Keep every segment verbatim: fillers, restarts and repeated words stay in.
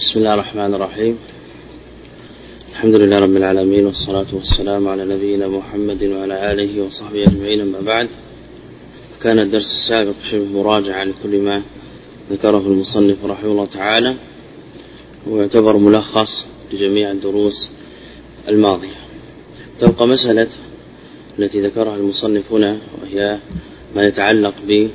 بسم الله الرحمن الرحيم. الحمد لله رب العالمين، والصلاة والسلام على نبينا محمد وعلى آله وصحبه أجمعين. أما بعد، كان الدرس السابق شبه مراجعة لكل ما ذكره المصنف رحمه الله تعالى، ويعتبر ملخص لجميع الدروس الماضية. تبقى مسألة التي ذكرها المصنف هنا، وهي ما يتعلق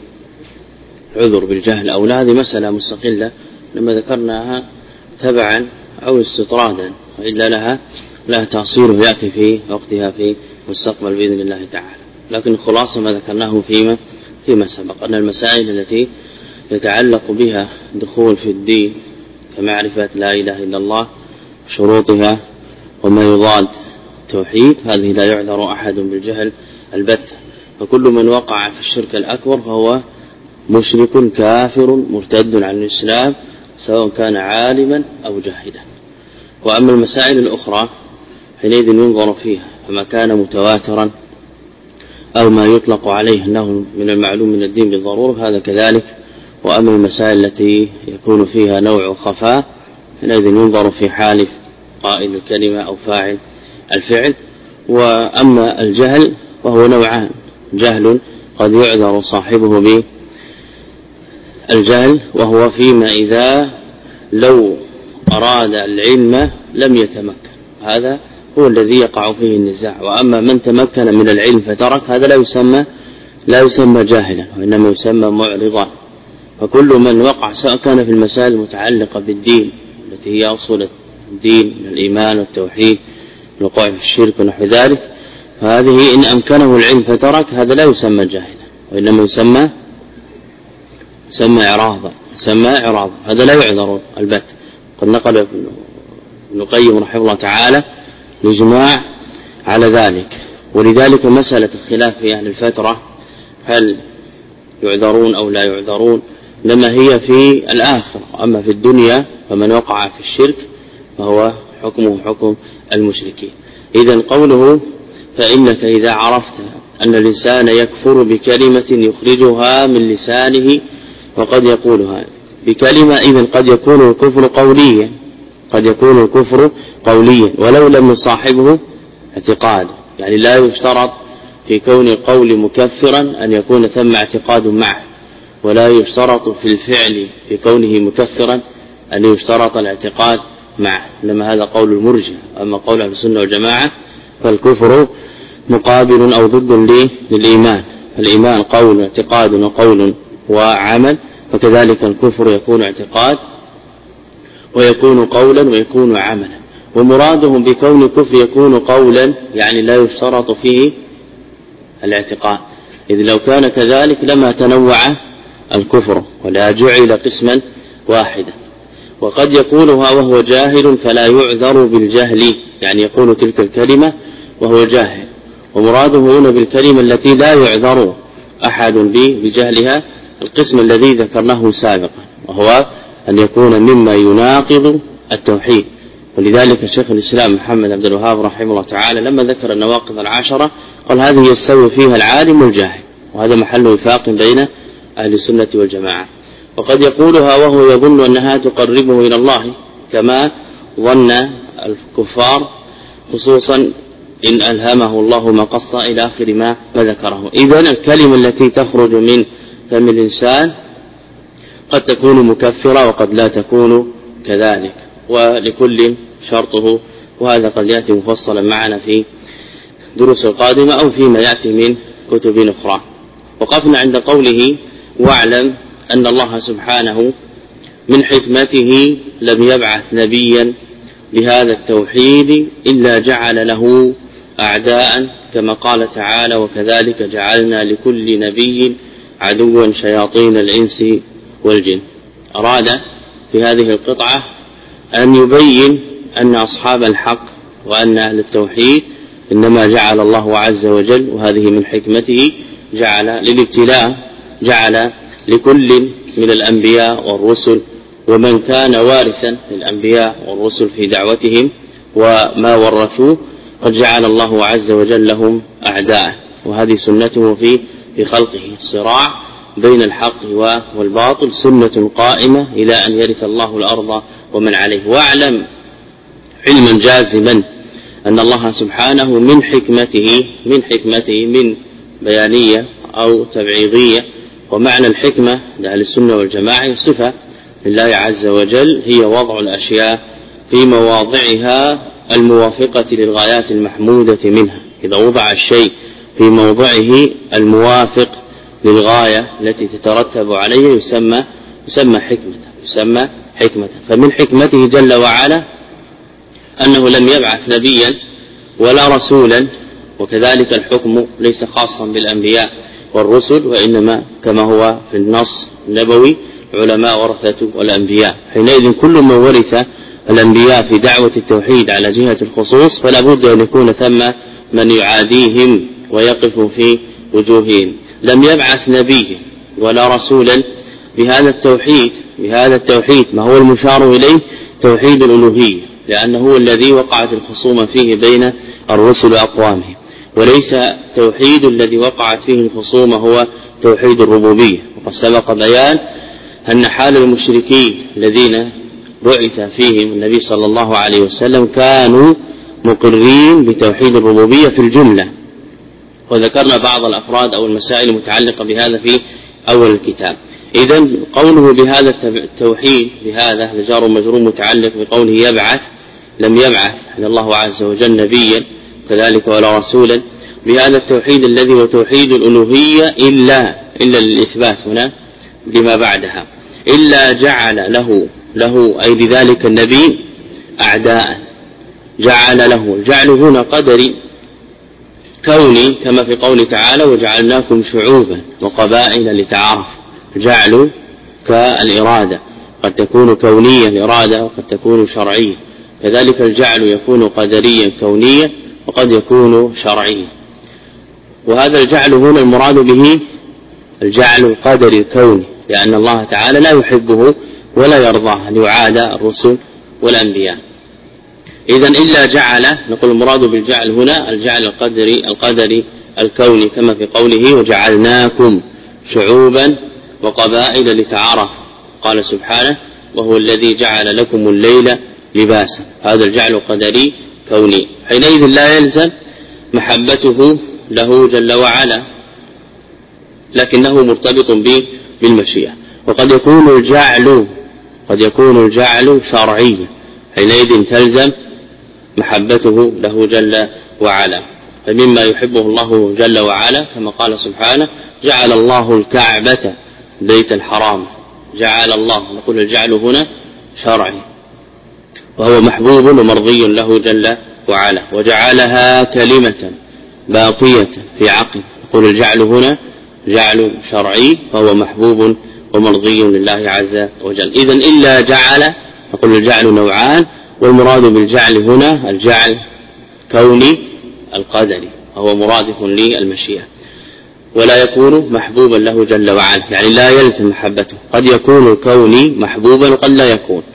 بعذر بالجهل أو لا. هذه مسألة مستقلة لما ذكرناها تبعا أو استطرادا، وإلا لها لها تأصيله يأتي في وقتها في مستقبل بإذن الله تعالى. لكن خلاصة ما ذكرناه فيما فيما سبق أن المسائل التي يتعلق بها دخول في الدين كمعرفة لا إله إلا الله، شروطها وما يضاد التوحيد، هذه لا يعذر أحد بالجهل البتة. فكل من وقع في الشرك الأكبر فهو مشرك كافر مرتد عن الإسلام، سواء كان عالما أو جاهدا. وأما المسائل الأخرى حينئذ ينظر فيها، فما كان متواترا أو ما يطلق عليه أنه من المعلوم من الدين بالضرورة هذا كذلك. وأما المسائل التي يكون فيها نوع خفاء حينئذ ينظر في حال قائل الكلمة أو فاعل الفعل. وأما الجهل وهو نوعان: جهل قد يعذر صاحبه به الجهل، وهو فيما إذا لو أراد العلم لم يتمكن، هذا هو الذي يقع فيه النزاع. وأما من تمكن من العلم فترك، هذا لا يسمى لا يسمى جاهلا، وإنما يسمى معرضا. فكل من وقع سواء كان في المسائل المتعلقة بالدين التي هي أصول الدين من الإيمان والتوحيد، الوقوع في الشرك ونحو ذلك، فهذه إن أمكنه العلم فترك هذا لا يسمى جاهلا، وإنما يسمى يسمى إعراضا يسمى إعراضا هذا لا يعذر البت. قد نقل ابن القيم رحمه الله تعالى الإجماع على ذلك. ولذلك مسألة الخلاف في أهل الفترة هل يعذرون أو لا يعذرون لما هي في الآخرة. أما في الدنيا فمن وقع في الشرك فهو حكمه حكم المشركين. إذن قوله فإنك إذا عرفت أن الإنسان يكفر بكلمة يخرجها من لسانه وقد يقولها بكلمة، إذن قد يكون الكفر قوليا قد يكون الكفر قوليا ولو لم يصاحبه اعتقاد. يعني لا يشترط في كون القول مكفرا أن يكون ثم اعتقاد معه، ولا يشترط في الفعل في كونه مكفرا أن يشترط الاعتقاد معه، إنما هذا قول المرجئة. أما قول أهل السنة والجماعة فالكفر مقابل أو ضد للإيمان. الإيمان قول اعتقاد وقول وعمل، فكذلك الكفر يكون اعتقاد ويكون قولا ويكون عملا. ومرادهم بكون الكفر يكون قولا يعني لا يشترط فيه الاعتقاد، إذ لو كان كذلك لما تنوع الكفر ولا جعل قسما واحدا. وقد يقولها وهو جاهل فلا يعذر بالجهل، يعني يقول تلك الكلمة وهو جاهل. ومراده هنا بالكلمة التي لا يعذر أحد بجهلها القسم الذي ذكرناه سابقا، وهو أن يكون مما يناقض التوحيد. ولذلك شيخ الإسلام محمد عبد الوهاب رحمه الله تعالى لما ذكر النواقض العشرة قال هذه يستوي فيها العالم والجاهل، وهذا محل وفاق بين أهل السنة والجماعة. وقد يقولها وهو يظن أنها تقربه إلى الله كما ظن الكفار، خصوصا إن ألهمه الله ما قص إلى آخر ما ذكره. إذن الكلمة التي تخرج من فم الإنسان قد تكون مكفرة وقد لا تكون كذلك، ولكل شرطه، وهذا قد يأتي مفصلا معنا في دروس القادمة أو فيما يأتي من كتب أخرى. وقفنا عند قوله واعلم أن الله سبحانه من حكمته لم يبعث نبيا بهذا التوحيد إلا جعل له أعداء، كما قال تعالى وكذلك جعلنا لكل نبي عدوا شياطين الإنس والجن. أراد في هذه القطعة أن يبين أن أصحاب الحق وأن أهل التوحيد إنما جعل الله عز وجل، وهذه من حكمته، جعل للابتلاء، جعل لكل من الأنبياء والرسل ومن كان وارثا للأنبياء والرسل في دعوتهم وما ورثوه، قد جعل الله عز وجل لهم أعداء. وهذه سنته في في خلقه، الصراع بين الحق والباطل سنة قائمة إلى أن يرث الله الأرض ومن عليه. واعلم علما جازما أن الله سبحانه من حكمته من حكمته من بيانية أو تبعيضية، ومعنى الحكمة لأهل السنة والجماعة صفة لله عز وجل هي وضع الأشياء في مواضعها الموافقة للغايات المحمودة منها. إذا وضع الشيء في موضعه الموافق للغاية التي تترتب عليه يسمى يسمى حكمة يسمى حكمة فمن حكمته جل وعلا أنه لم يبعث نبيا ولا رسولا، وكذلك الحكم ليس خاصا بالأنبياء والرسل، وإنما كما هو في النص النبوي علماء ورثة والأنبياء. حينئذ كل من ورث الأنبياء في دعوة التوحيد على جهة الخصوص فلا بد أن يكون ثم من يعاديهم ويقف في وجوههم. لم يبعث نبيا ولا رسولا بهذا التوحيد بهذا التوحيد ما هو المشار إليه توحيد الألوهية، لأنه هو الذي وقعت الخصومة فيه بين الرسل وأقوامهم، وليس توحيد الذي وقعت فيه الخصومة هو توحيد الربوبية. وقد سبق بيان أن حال المشركين الذين بعث فيهم النبي صلى الله عليه وسلم كانوا مقرين بتوحيد الربوبية في الجملة، وذكرنا بعض الأفراد أو المسائل المتعلقة بهذا في أول الكتاب. إذن قوله بهذا التوحيد بهذا لجار مجرور متعلق بقوله يبعث، لم يبعث الله عز وجل نبيا كذلك ولا رسولا بهذا التوحيد الذي هو توحيد الألوهية إلا إلا للإثبات هنا لما بعدها، إلا جعل له له أي لذلك النبي أعداء. جعل له الجعل هنا قدري كوني كما في قوله تعالى وجعلناكم شعوبا وقبائل لتعارفوا. جعل كالإرادة قد تكون كونية الإرادة وقد تكون شرعية، كذلك الجعل يكون قدريا كونيا وقد يكون شرعيا. وهذا الجعل هنا المراد به الجعل القدري الكوني، لأن الله تعالى لا يحبه ولا يرضاه أن يعادى الرسل والأنبياء. إذن إلا جعل نقول المراد بالجعل هنا الجعل القدري القدري الكوني كما في قوله وجعلناكم شعوبا وقبائل لتعارفوا. قال سبحانه وهو الذي جعل لكم الليل لباسا. هذا الجعل قدري كوني، حينئذ لا يلزم محبته له جل وعلا، لكنه مرتبط به بالمشيئة. وقد يكون الجعل قد يكون الجعل شرعيا، حينئذ تلزم محبته له جل وعلا. فمما يحبه الله جل وعلا كما قال سبحانه جعل الله الكعبة بيت الحرام. جعل الله نقول الجعل هنا شرعي وهو محبوب ومرضي له جل وعلا. وجعلها كلمة باقية في عقل، نقول الجعل هنا جعل شرعي فهو محبوب ومرضي لله عز وجل. إذن إلا جعل نقول الجعل نوعان، والمراد بالجعل هنا الجعل كوني القدري وهو مرادف للمشيئة، ولا يكون محبوبا له جل وعلا، يعني لا يلزم محبته. قد يكون الكوني محبوبا وقد لا يكون،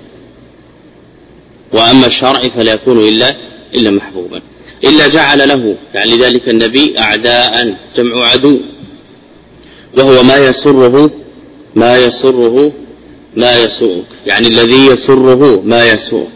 وأما الشرع فلا يكون إلا إلا محبوبا. إلا جعل له يعني ذلك النبي أعداء جمع عدو، وهو ما يسره ما يسره ما يسوءك، يعني الذي يسره ما يسوءك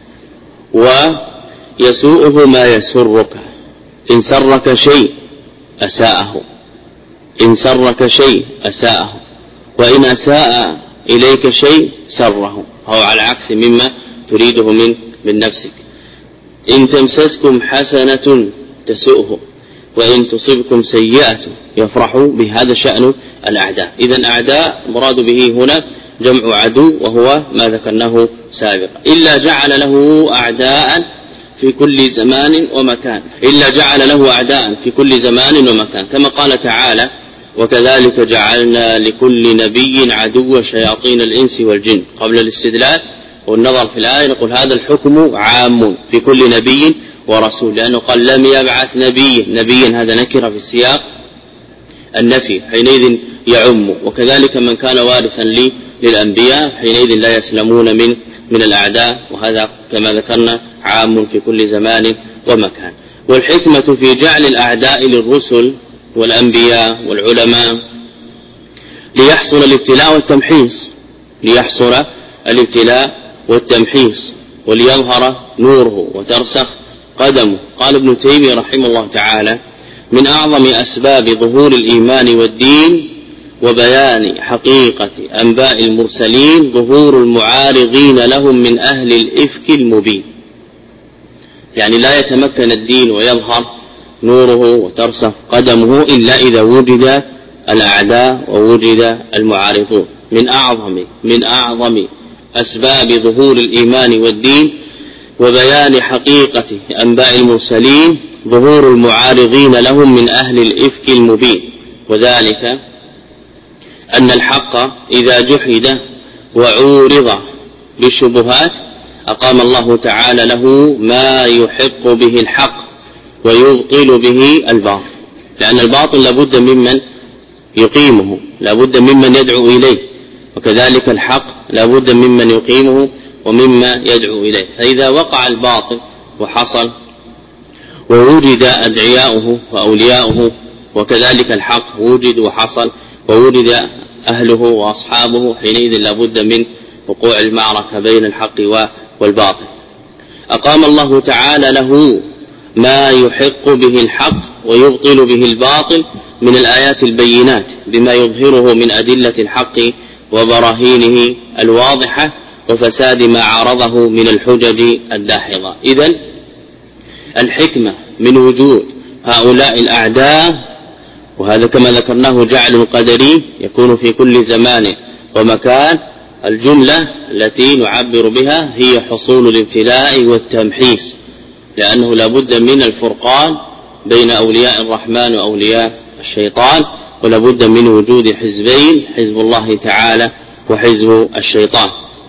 ويسوءه ما يسرك. إن سرك شيء أساءه إن سرك شيء أساءه وإن أساء إليك شيء سره، هو على عكس مما تريده من من نفسك. إن تمسسكم حسنة تسؤه وإن تصبكم سيئة يفرحوا بهذا شأن الأعداء. إذن أعداء مراد به هنا جمع عدو وهو ما ذكرناه سابقا. إلا جعل له أعداء في كل زمان ومكان إلا جعل له أعداء في كل زمان ومكان، كما قال تعالى وكذلك جعلنا لكل نبي عدو شياطين الإنس والجن. قبل الاستدلال والنظر في الآية نقول هذا الحكم عام في كل نبي ورسول، لأنه قال لم يبعث نبي نبيا هذا نكر في السياق النفي، حينئذ يعم. وكذلك من كان وارثا لي للأنبياء حينئذ لا يسلمون من من الأعداء، وهذا كما ذكرنا عام في كل زمان ومكان. والحكمة في جعل الأعداء للرسل والأنبياء والعلماء ليحصل الابتلاء والتمحيص ليحصل الابتلاء والتمحيص وليظهر نوره وترسخ قدمه. قال ابن تيمية رحمه الله تعالى: من أعظم أسباب ظهور الإيمان والدين وبيان حقيقة أنباء المرسلين ظهور المعارضين لهم من أهل الإفك المبين. يعني لا يتمكن الدين ويظهر نوره وترسخ قدمه إلا إذا وجد الأعداء ووجد المعارضون. من أعظم من أعظم أسباب ظهور الإيمان والدين وبيان حقيقة أنباء المرسلين ظهور المعارضين لهم من أهل الإفك المبين، وذلك أن الحق إذا جحد وعورض بالشبهات أقام الله تعالى له ما يحق به الحق ويبطل به الباطل، لأن الباطل لابد ممن يقيمه، لابد ممن يدعو إليه، وكذلك الحق لابد ممن يقيمه ومما يدعو إليه. فإذا وقع الباطل وحصل ووجد أدعياؤه وأولياؤه، وكذلك الحق وجد وحصل ووجد أهله وأصحابه، حينئذ لابد من وقوع المعركة بين الحق والباطل. أقام الله تعالى له ما يحق به الحق ويبطل به الباطل من الآيات البينات بما يظهره من أدلة الحق وبراهينه الواضحة وفساد ما عارضه من الحجج الداحضة. إذن الحكمة من وجود هؤلاء الأعداء، وهذا كما ذكرناه جعل قدري يكون في كل زمان ومكان، الجملة التي نعبر بها هي حصول الابتلاء والتمحيص، لأنه لابد من الفرقان بين أولياء الرحمن وأولياء الشيطان، ولابد من وجود حزبين، حزب الله تعالى وحزب الشيطان.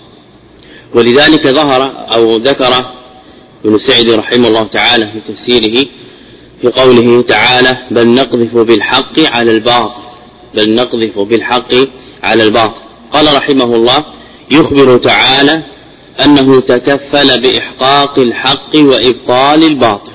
ولذلك ظهر أو ذكر ابن سعد رحمه الله تعالى في تفسيره في قوله تعالى: بل نقذف بالحق على الباطل، بل نقذف بالحق على الباطل. قال رحمه الله: يخبر تعالى أنه تكفل بإحقاق الحق وإبطال الباطل،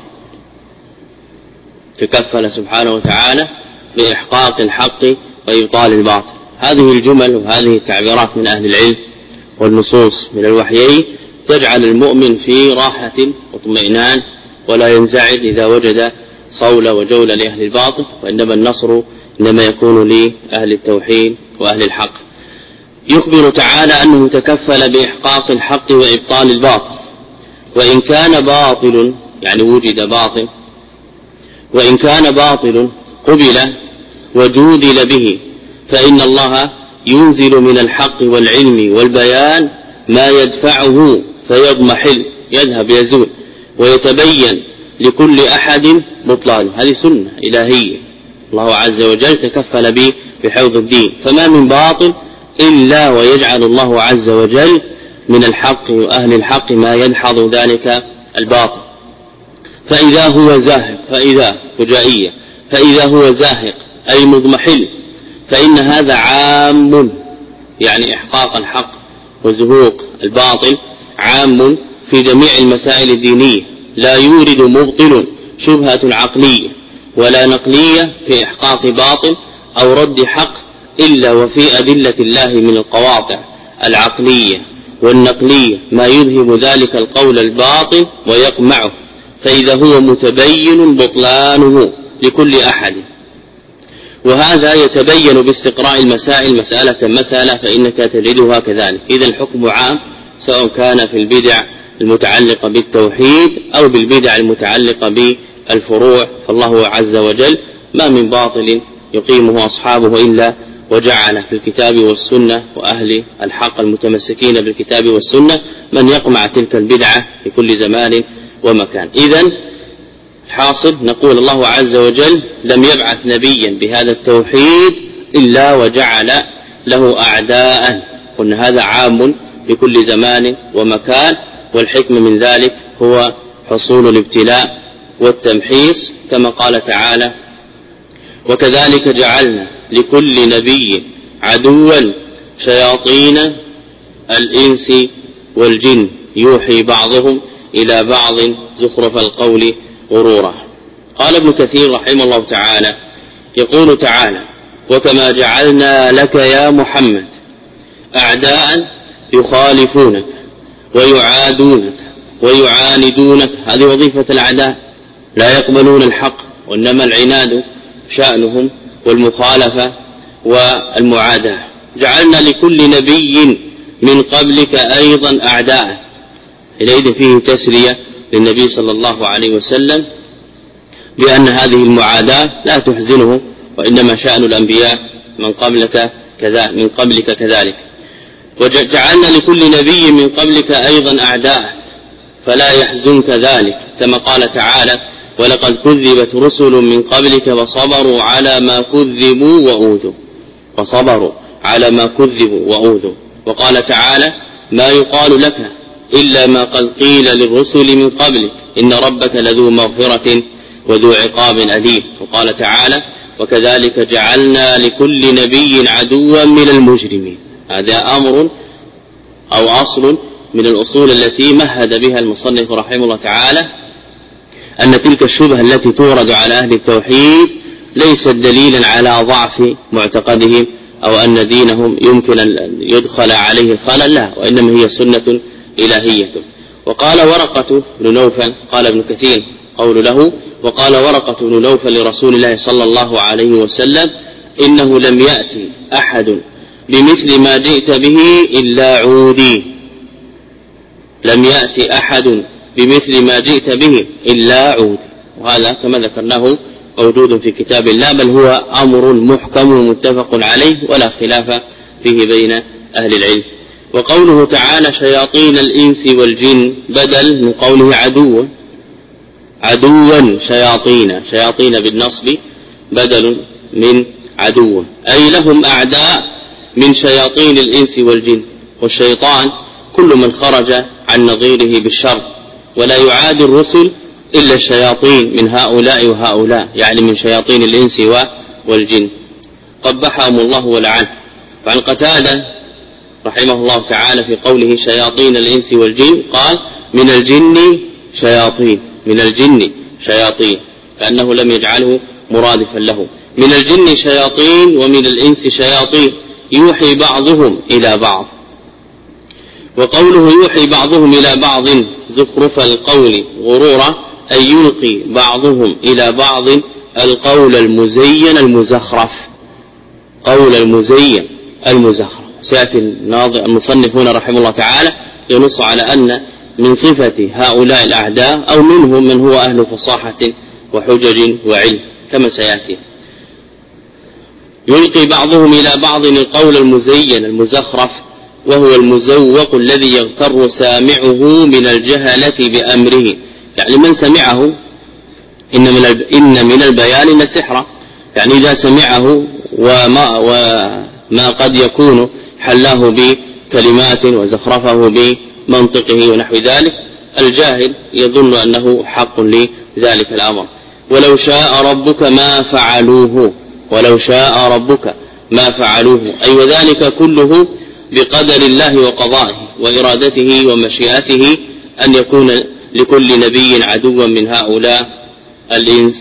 تكفل سبحانه وتعالى بإحقاق الحق وإبطال الباطل. هذه الجمل وهذه التعبيرات من أهل العلم والنصوص من الوحيين تجعل المؤمن في راحة واطمئنان ولا ينزعج إذا وجد صول وجول لأهل الباطل، وإنما النصر إنما يكون لأهل التوحيد وأهل الحق. يخبر تعالى أنه تكفل بإحقاق الحق وإبطال الباطل، وإن كان باطل يعني وجد باطل، وإن كان باطل قبل وجودل به، فإن الله ينزل من الحق والعلم والبيان ما يدفعه فيضمحل، يذهب يزول، ويتبين لكل أحد بطلانه. هذه سنة إلهية، الله عز وجل تكفل به بحوض الدين، فما من باطل إلا ويجعل الله عز وجل من الحق وأهل الحق ما يدحض ذلك الباطل. فإذا هو زاهق، فإذا فجائية، فإذا هو زاهق أي مضمحل، فإن هذا عام، يعني إحقاق الحق وزهوق الباطل عام في جميع المسائل الدينية، لا يورد مبطل شبهة عقلية ولا نقلية في إحقاق باطل أو رد حق إلا وفي أدلة الله من القواطع العقلية والنقلية ما يذهب ذلك القول الباطل ويقمعه، فإذا هو متبين بطلانه لكل أحد. وهذا يتبين باستقراء المسائل مسألة مسألة، فإنك تجدها كذلك. إذا الحكم عام سواء كان في البدع المتعلقة بالتوحيد أو بالبدع المتعلقة بالفروع، فالله عز وجل ما من باطل يقيمه أصحابه إلا وجعل في الكتاب والسنة وأهل الحق المتمسكين بالكتاب والسنة من يقمع تلك البدعة في كل زمان ومكان. إذن حاصل نقول الله عز وجل لم يبعث نبيا بهذا التوحيد إلا وجعل له أعداء، قلنا هذا عام لكل زمان ومكان، والحكم من ذلك هو حصول الابتلاء والتمحيص، كما قال تعالى: وكذلك جعلنا لكل نبي عدوا شياطين الإنس والجن يوحي بعضهم إلى بعض زخرف القول غرورا. قال ابن كثير رحمه الله تعالى: يقول تعالى: وكما جعلنا لك يا محمد أعداء يخالفونك ويعادونك ويعاندونك، هذه وظيفة الأعداء، لا يقبلون الحق، وإنما العناد شأنهم والمخالفة والمعاداة. جعلنا لكل نبي من قبلك أيضا أعداء، إليه فيه تسلية للنبي صلى الله عليه وسلم بأن هذه المعاداة لا تحزنه، وإنما شأن الأنبياء من قبلك كذا من قبلك كذلك. وجعلنا لكل نبي من قبلك أيضا أعداء فلا يحزنك ذلك، كما قال تعالى: ولقد كذبت رسل من قبلك وصبروا على ما كذبوا وأوذوا وصبروا على ما كذبوا وأوذوا. وقال تعالى: ما يقال لك إلا ما قد قيل للرسل من قبلك إن ربك لذو مغفرة وذو عقاب أليم. وقال تعالى: وكذلك جعلنا لكل نبي عدوا من المجرمين. هذا أمر أو أصل من الأصول التي مهد بها المصنف رحمه الله تعالى، أن تلك الشبهة التي تورد على أهل التوحيد ليست دليلا على ضعف معتقدهم أو أن دينهم يمكن أن يدخل عليه الخلل، لا، وإنما هي سنة إلهية. وقال ورقة بن نوفل، قال ابن كثير قول له: وقال ورقة بن نوفل لرسول الله صلى الله عليه وسلم: إنه لم يأتي أحد بمثل ما جئت به إلا عودي. لم يأتي أحد بمثل ما جئت به إلا عودي. وهذا كما ذكرناه موجود في كتاب الله، بل هو أمر محكم متفق عليه ولا خلاف فيه بين أهل العلم. وقوله تعالى: شياطين الإنس والجن بدل من قوله عدوا عدوا شياطين شياطين بالنصب بدل من عدوا، أي لهم أعداء من شياطين الإنس والجن. والشيطان كل من خرج عن نظيره بالشر، ولا يعاد الرسل إلا الشياطين من هؤلاء وهؤلاء، يعني من شياطين الإنس والجن، قبحهم الله ولعنه. وعن قتادة رحمه الله تعالى في قوله شياطين الإنس والجن قال: من الجن شياطين من الجن شياطين كأنه لم يجعله مرادفا له. من الجن شياطين ومن الإنس شياطين يوحي بعضهم إلى بعض. وقوله يوحي بعضهم إلى بعض زخرف القول غرورا، أي يلقي بعضهم إلى بعض القول المزين المزخرف قول المزين المزخرف. سيأتي المصنفون رحمه الله تعالى ينص على أن من صفة هؤلاء الأعداء أو منهم من هو أهل فصاحة وحجج وعلم كما سيأتي. يلقي بعضهم إلى بعض القول المزين المزخرف، وهو المزوق الذي يغتر سامعه من الجهلة بأمره، يعني من سمعه إن من إن من البيان لسحرا، يعني إذا سمعه وما, وما قد يكون حلاه بكلمات وزخرفه بمنطقه ونحو ذلك، الجاهل يظن أنه حق لذلك الأمر. ولو شاء ربك ما فعلوه ولو شاء ربك ما فعلوه، أي وذلك كله بقدر الله وقضائه وإرادته ومشيئته أن يكون لكل نبي عدوا من هؤلاء الإنس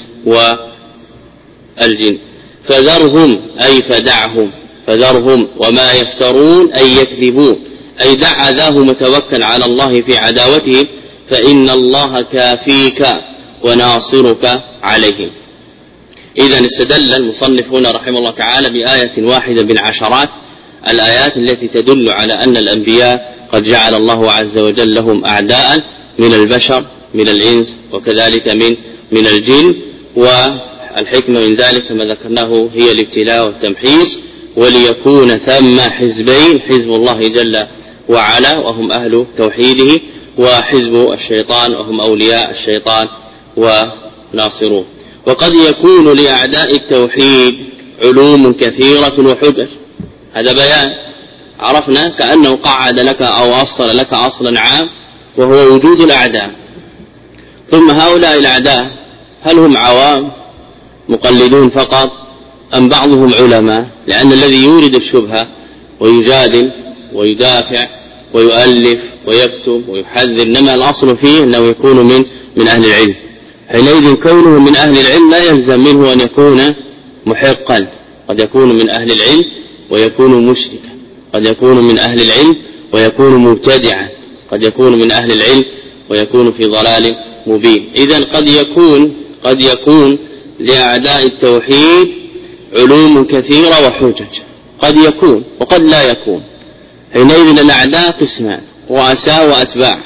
والجن. فذرهم أي فدعهم فذرهم وما يفترون أي يكذبون، أي دع أذاه متوكل على الله في عداوتهم، فإن الله كافيك وناصرك عليهم. إذن استدل المصنف هنا رحمه الله تعالى بآية واحدة من عشرات الآيات التي تدل على أن الأنبياء قد جعل الله عز وجل لهم أعداء من البشر من الإنس وكذلك من من الجن. والحكمة من ذلك كما ذكرناه هي الابتلاء والتمحيص، وليكون ثم حزبين: حزب الله جل وعلا وهم أهل توحيده، وحزب الشيطان وهم أولياء الشيطان وناصروه. وقد يكون لأعداء التوحيد علوم كثيرة وحجج، هذا بيان عرفنا كأنه قعد لك أو أصل لك أصلا عام وهو وجود الأعداء. ثم هؤلاء الأعداء هل هم عوام مقلدون فقط أم بعضهم علماء؟ لأن الذي يورد الشبهة ويجادل ويدافع ويؤلف ويكتب ويحذر إنما الأصل فيه أنه يكون من من أهل العلم. حينئذ كونه من أهل العلم لا يلزم منه أن يكون محقا، قد يكون من أهل العلم ويكون مشركا، قد يكون من أهل العلم ويكون مبتدعا، قد يكون من أهل العلم ويكون في ضلال مبين. إذن قد يكون قد يكون لأعداء التوحيد علوم كثيرة وحجج، قد يكون وقد لا يكون. حينئذ الأعداء قسمان: رؤساء وأتباع.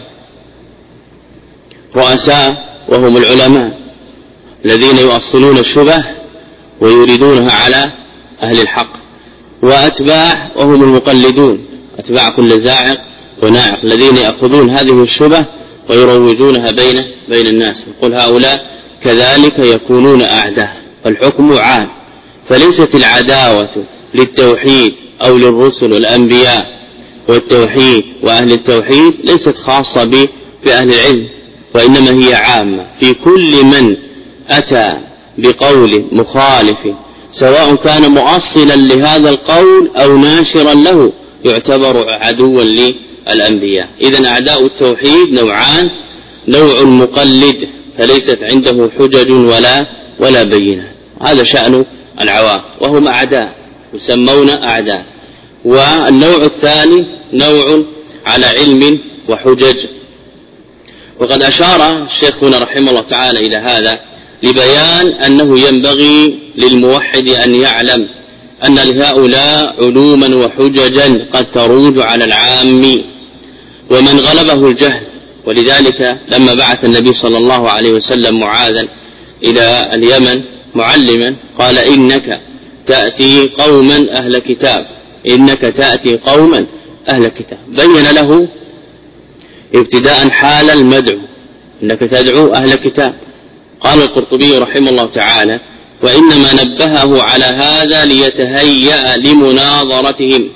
رؤساء وهم العلماء الذين يؤصلون الشبه ويريدونها على أهل الحق، وأتباع وهم المقلدون، أتباع كل زاعق وناعق الذين يأخذون هذه الشبه ويروجونها بين بين الناس. يقول هؤلاء كذلك يكونون أعداء، فالحكم عام. فليست العداوة للتوحيد أو للرسل والأنبياء والتوحيد وأهل التوحيد ليست خاصة بأهل العلم، وإنما هي عامة في كل من أتى بقول مخالف، سواء كان مؤصلا لهذا القول أو ناشرا له، يعتبر عدوا للأنبياء. إذن أعداء التوحيد نوعان: نوع مقلد فليست عنده حجج ولا ولا بينة، هذا شأن العوام وهم أعداء يسمون أعداء. والنوع الثاني نوع على علم وحجج. وقد أشار الشيخ هنا رحمه الله تعالى إلى هذا لبيان أنه ينبغي للموحد أن يعلم أن لهؤلاء علوما وحججا قد تروج على العام ومن غلبه الجهل. ولذلك لما بعث النبي صلى الله عليه وسلم معاذا إلى اليمن معلما قال: إنك تأتي قوما أهل كتاب، إنك تأتي قوما أهل كتاب. بين له ابتداء حال المدعو، إنك تدعو أهل كتاب. قال القرطبي رحمه الله تعالى: وإنما نبهه على هذا ليتهيأ لمناظرتهم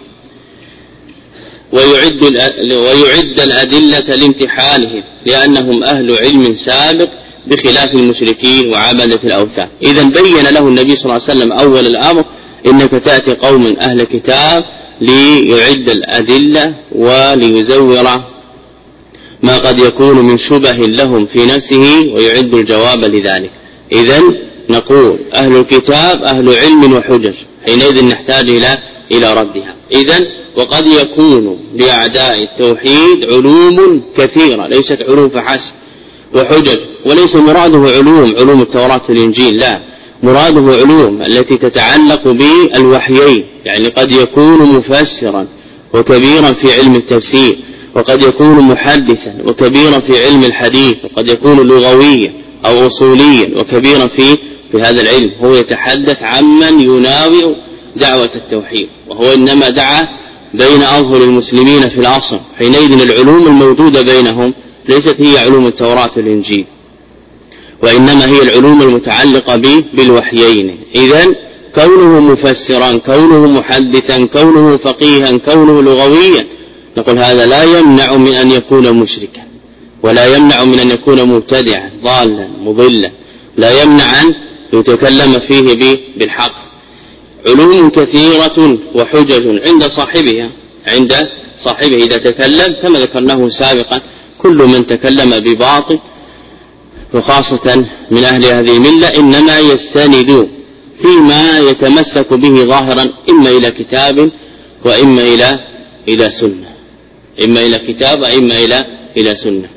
ويعد ويعد الأدلة لامتحانهم، لأنهم أهل علم سابق بخلاف المشركين وعبدة الأوثان. إذن بين له النبي صلى الله عليه وسلم أول الأمر: إنك تأتي قوم أهل كتاب، ليعد الأدلة وليزور ما قد يكون من شبه لهم في نفسه ويعد الجواب لذلك. إذن نقول أهل الكتاب أهل علم وحجج، حينئذ نحتاج إلى إلى ردها. إذن وقد يكون لأعداء التوحيد علوم كثيرة ليست علوم فحسب وحجج، وليس مراده علوم علوم التوراة والإنجيل، لا، مراده علوم التي تتعلق بالوحيين. يعني قد يكون مفسرا وكبيرا في علم التفسير، وقد يكون محدثا وكبيرا في علم الحديث، وقد يكون لغويا أو أصوليا وكبيرا في في هذا العلم. هو يتحدث عمن يناوئ دعوة التوحيد، وهو إنما دعا بين أظهر المسلمين في العصر. حينئذ العلوم الموجودة بينهم ليست هي علوم التوراة والإنجيل، وإنما هي العلوم المتعلقة بالوحيين. إذن كونه مفسرا، كونه محدثا، كونه فقيها، كونه لغويا، نقول هذا لا يمنع من أن يكون مشركا، ولا يمنع من أن يكون مبتدعا ضالا مضلا، لا يمنع أن يتكلم فيه بالحق. علوم كثيرة وحجج عند صاحبها عند صاحبه إذا تكلم، كما ذكرناه سابقا: كل من تكلم بباطل وخاصة من أهل هذه الملة إنما يستند فيما يتمسك به ظاهرا إما إلى كتاب وإما إلى إلى سنة، إما إلى كتاب وإما إلى إلى سنة.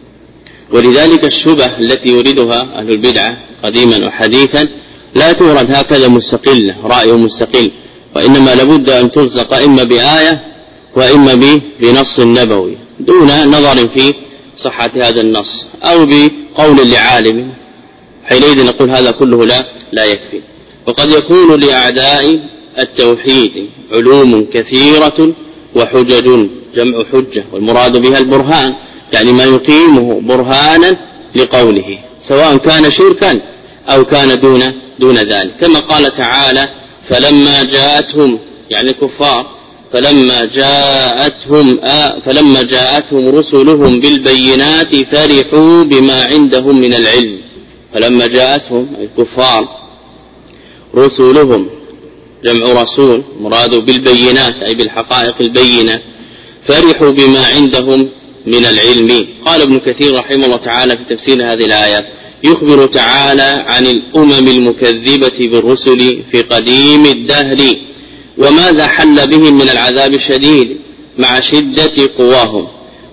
ولذلك الشبه التي يريدها أهل البدعة قديما وحديثا لا تورد هكذا مستقلة، رأي مستقل، وإنما لابد أن ترزق إما بآية وإما بنص نبوي دون نظر في صحة هذا النص أو بقول لعالم. حينئذ نقول هذا كله لا لا يكفي. وقد يكون لأعداء التوحيد علوم كثيرة وحجج، جمع حجة، والمراد بها البرهان، يعني ما يقيمه برهانا لقوله، سواء كان شركا أو كان دون دون ذلك. كما قال تعالى: فلما جاءتهم، يعني الكفار، فلما جاءتهم آه فلما جاءتهم رسلهم بالبينات فرحوا بما عندهم من العلم. فلما جاءتهم الكفار رسلهم، جمع رسول، مراد بالبينات أي بالحقائق البينة، فرحوا بما عندهم من العلم. قال ابن كثير رحمه الله تعالى في تفسير هذه الآيات: يخبر تعالى عن الأمم المكذبة بالرسل في قديم الدهر وماذا حل بهم من العذاب الشديد مع شدة قواهم،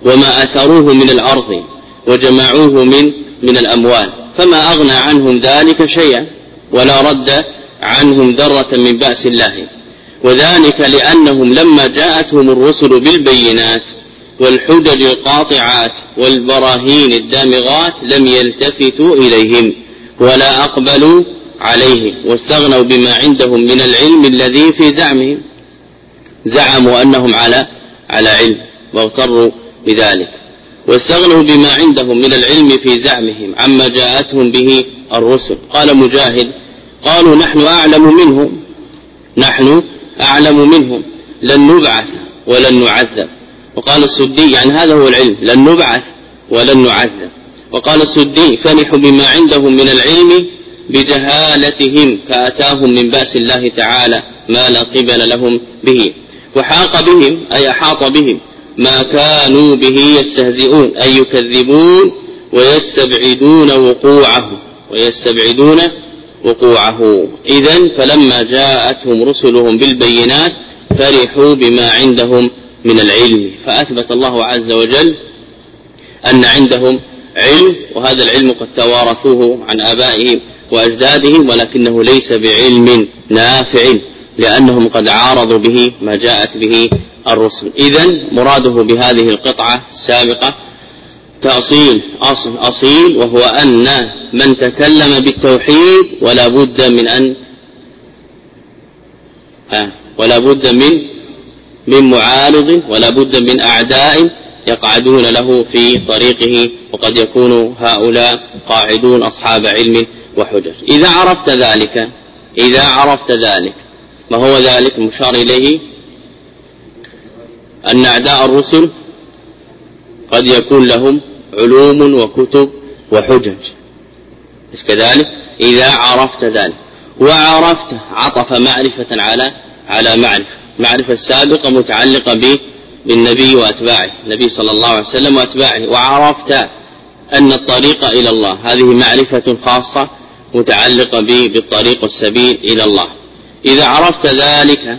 وما أثروه من الأرض وجمعوه من من الأموال، فما أغنى عنهم ذلك شيئا ولا رد عنهم ذرة من بأس الله. وذلك لأنهم لما جاءتهم الرسل بالبينات والحجج القاطعات والبراهين الدامغات لم يلتفتوا إليهم ولا أقبلوا عليه، واستغنوا بما عندهم من العلم الذي في زعمهم، زعموا أنهم على على علم واغتروا بذلك، واستغنوا بما عندهم من العلم في زعمهم عما جاءتهم به الرسل. قال مجاهد: قالوا نحن أعلم منهم نحن أعلم منهم لن نبعث ولن نعذب. وقال السدي: يعني هذا هو العلم، لن نبعث ولن نعذب. وقال السدي: فرحوا بما عندهم من العلم بجهالتهم فأتاهم من بأس الله تعالى ما لا قبل لهم به، وحاق بهم أي أحاط بهم ما كانوا به يستهزئون أي يكذبون ويستبعدون وقوعه ويستبعدون وقوعه. إذن فلما جاءتهم رسلهم بالبينات فرحوا بما عندهم من العلم، فأثبت الله عز وجل أن عندهم علم، وهذا العلم قد توارثوه عن آبائهم وأجدادهم، ولكنه ليس بعلم نافع لأنهم قد عارضوا به ما جاءت به الرسل. إذن مراده بهذه القطعة السابقة تأصيل أصل أصيل، وهو أن من تكلم بالتوحيد ولا بد من أن ولا بد من من معارض ولا بد من أعداء يقعدون له في طريقه، وقد يكون هؤلاء قاعدون أصحاب علم وحجج. إذا عرفت ذلك إذا عرفت ذلك ما هو ذلك المشار إليه؟ أن أعداء الرسل قد يكون لهم علوم وكتب وحجج، بس كذلك إذا عرفت ذلك. وعرفت عطف معرفة على على معرفة معرفة السابقة متعلقة بالنبي وأتباعه، النبي صلى الله عليه وسلم وأتباعه. وعرفت أن الطريق إلى الله هذه معرفة خاصة متعلقة بالطريق والسبيل إلى الله. إذا عرفت ذلك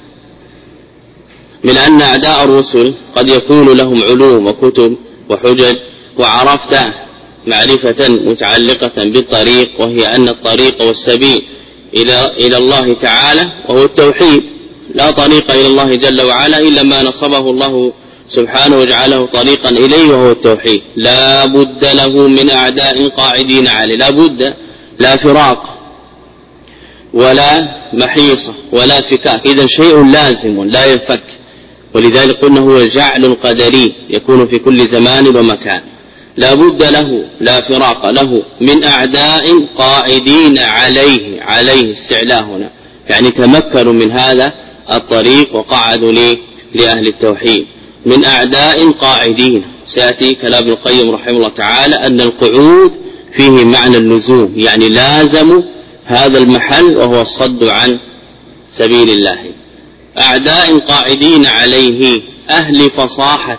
من أن أعداء الرسل قد يكون لهم علوم وكتب وحجج، وعرفت معرفة متعلقة بالطريق وهي أن الطريق والسبيل إلى إلى الله تعالى وهو التوحيد، لا طريق إلى الله جل وعلا إلا ما نصبه الله سبحانه وجعله طريقا إليه وهو التوحيد، لا بد له من أعداء قاعدين عليه، لا بد، لا فراق ولا محيصة ولا فكاك، إذا شيء لازم لا ينفك. ولذلك قلنا هو جعل قدري يكون في كل زمان ومكان، لا بد له لا فراق له من أعداء قاعدين عليه عليه استعلاء هنا، يعني تمكنوا من هذا الطريق وقعدوا لي لأهل التوحيد، من أعداء قاعدين. سيأتي كلام ابن القيم رحمه الله تعالى أن القعود فيه معنى اللزوم، يعني لازموا هذا المحل وهو الصد عن سبيل الله. أعداء قاعدين عليه أهل فصاحة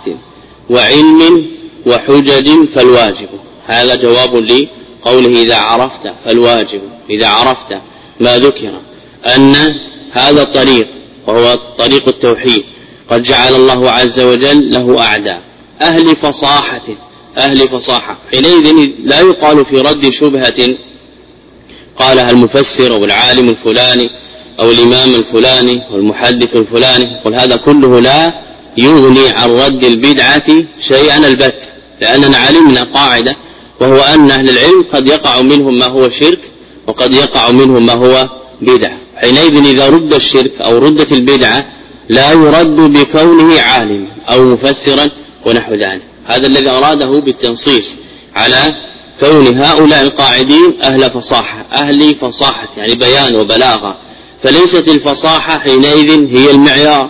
وعلم وحجج فالواجب. هذا جواب لقوله إذا عرفت فالواجب، إذا عرفت ما ذكر أن هذا الطريق وهو طريق التوحيد قد جعل الله عز وجل له أعداء أهل فصاحة أهل فصاحة حينئذ لا يقال في رد شبهة قالها المفسر أو العالم الفلاني أو الإمام الفلاني والمحدث الفلاني، قل هذا كله لا يغني عن رد البدعة شيئا البت، لأننا علمنا قاعدة وهو أن أهل العلم قد يقع منهم ما هو شرك وقد يقع منهم ما هو بدعة. حينئذ إذا رد الشرك أو ردت البدعة لا يرد بكونه عالما أو مفسرا ونحو ذلك. هذا الذي أراده بالتنصيص على كون هؤلاء القاعدين أهل فصاحة أهل فصاحة يعني بيان وبلاغة، فليست الفصاحة حينئذ هي المعيار،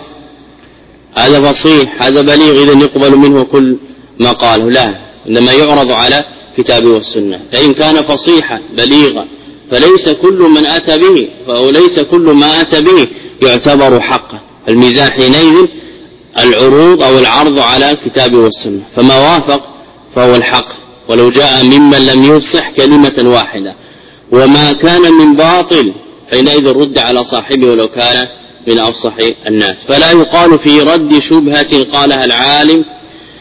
هذا فصيح هذا بليغ إذن يقبل منه كل ما قاله، لا، إنما يعرض على كتاب والسنة. فإن كان فصيحا بليغا فليس كل من أتى به فهو ليس كل ما أتى به يعتبر حقا. الميزان حينئذ العروض أو العرض على الكتاب والسنة، فما وافق فهو الحق ولو جاء ممن لم يفصح كلمة واحدة، وما كان من باطل حينئذ رد على صاحبه ولو كان من أفصح الناس. فلا يقال في رد شبهة قالها العالم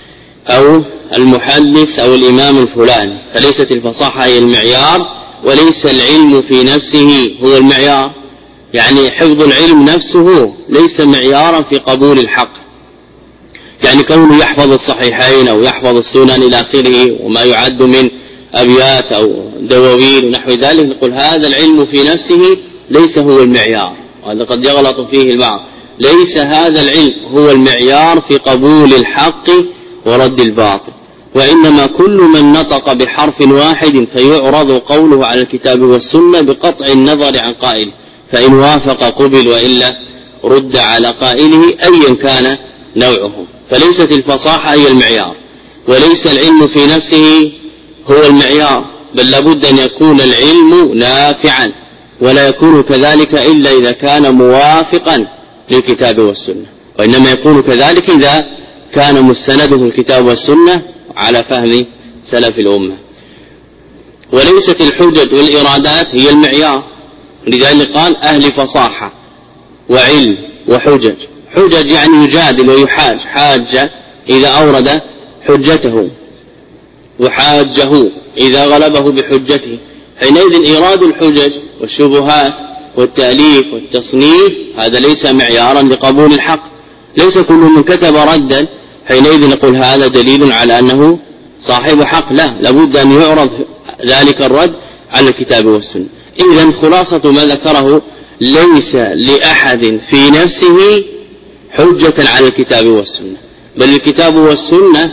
أو المحدث أو الإمام الفلاني. فليست الفصاحة هي المعيار، وليس العلم في نفسه هو المعيار. يعني حفظ العلم نفسه ليس معيارا في قبول الحق، يعني كونه يحفظ الصحيحين أو يحفظ السنن إلى آخره وما يعد من أبيات أو دواوين ونحو ذلك، نقول هذا العلم في نفسه ليس هو المعيار، وهذا قد يغلط فيه البعض. ليس هذا العلم هو المعيار في قبول الحق ورد الباطل، وإنما كل من نطق بحرف واحد فيعرض قوله على الكتاب والسنة بقطع النظر عن قائله، فإن وافق قبل وإلا رد على قائله أيا كان نوعه. فليست الفصاحة هي المعيار، وليس العلم في نفسه هو المعيار، بل لابد أن يكون العلم نافعا، ولا يكون كذلك إلا إذا كان موافقا للكتاب والسنة، وإنما يكون كذلك إذا كان مستنده الكتاب والسنة على فهم سلف الأمة. وليست الحجج والإرادات هي المعيار، لذلك قال أهل فصاحة وعلم وحجج. حجج يعني يجادل ويحاج، حاج إذا أورد حجته، وحاجه إذا غلبه بحجته. حينئذ إيراد الحجج والشبهات والتأليف والتصنيف هذا ليس معيارا لقبول الحق. ليس كل من كتب ردا حينئذ نقول هذا دليل على أنه صاحب حق، لا، لابد أن يعرض ذلك الرد على الكتاب والسنة. إذن خلاصة ما ذكره ليس لأحد في نفسه حجة على الكتاب والسنة، بل الكتاب والسنة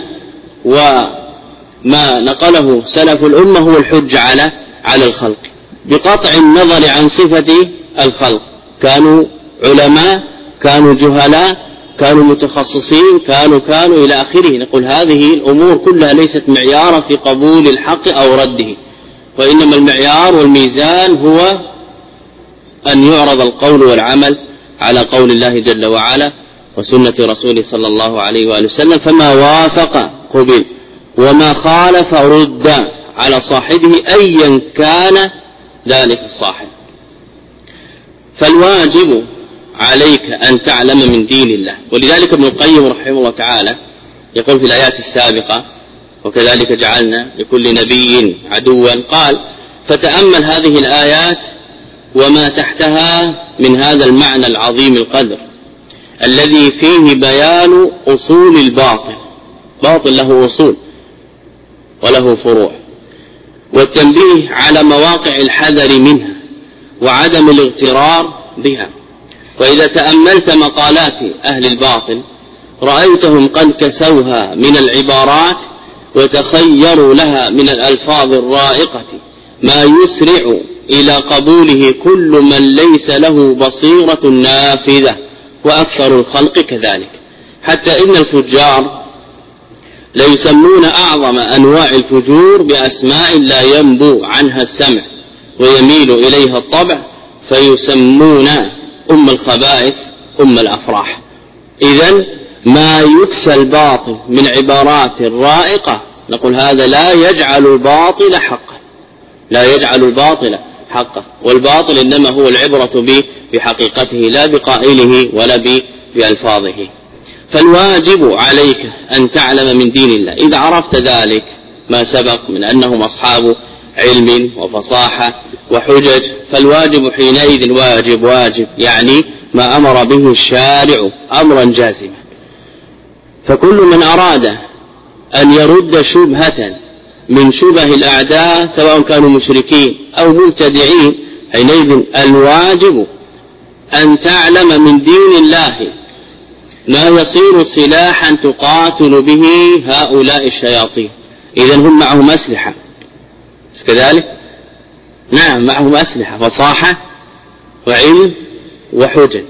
وما نقله سلف الأمة هو الحجة على على الخلق، بقطع النظر عن صفة الخلق. كانوا علماء، كانوا جهلاء، كانوا متخصصين، كانوا كانوا إلى آخره. نقول هذه الأمور كلها ليست معيارا في قبول الحق أو رده، وإنما المعيار والميزان هو أن يعرض القول والعمل على قول الله جل وعلا وسنة رسوله صلى الله عليه وآله وسلم، فما وافق قبل وما خالف رد على صاحبه أيا كان ذلك الصاحب. فالواجب عليك أن تعلم من دين الله. ولذلك ابن القيم رحمه الله تعالى يقول في الآيات السابقة وكذلك جعلنا لكل نبي عدوا، قال فتأمل هذه الآيات وما تحتها من هذا المعنى العظيم القدر الذي فيه بيان أصول الباطل. باطل له أصول وله فروع، والتنبيه على مواقع الحذر منها وعدم الاغترار بها. وإذا تأملت مقالات أهل الباطل رأيتهم قد كسوها من العبارات وتخيروا لها من الألفاظ الرائقة ما يسرع إلى قبوله كل من ليس له بصيرة نافذة، وأكثر الخلق كذلك، حتى إن الفجار ليسمون أعظم أنواع الفجور بأسماء لا ينبو عنها السمع ويميل إليها الطبع، فيسمون أم الخبائث أم الأفراح. إذن ما يكسى الباطل من عبارات رائقة نقول هذا لا يجعل الباطل حقا، لا يجعل الباطل حقا، والباطل إنما هو العبرة بحقيقته لا بقائله ولا بألفاظه. فالواجب عليك أن تعلم من دين الله. إذا عرفت ذلك ما سبق من أنهم أصحاب علم وفصاحة وحجج، فالواجب حينئذ واجب واجب يعني ما أمر به الشارع أمرا جازما. فكل من أراد أن يرد شبهة من شبه الأعداء سواء كانوا مشركين أو مبتدعين، حينئذ الواجب أن تعلم من دين الله ما يصير سلاحا تقاتل به هؤلاء الشياطين. إذن هم معهم أسلحة كذلك، نعم معهم أسلحة، فصاحة وعلم وحجج.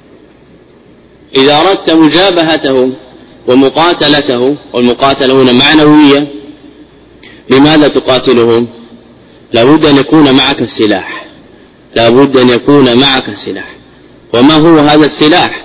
إذا أردت مجابهتهم ومقاتلته، والمقاتلة هنا معنوية، لماذا تقاتلهم؟ لابد أن يكون معك السلاح، لابد أن يكون معك السلاح. وما هو هذا السلاح؟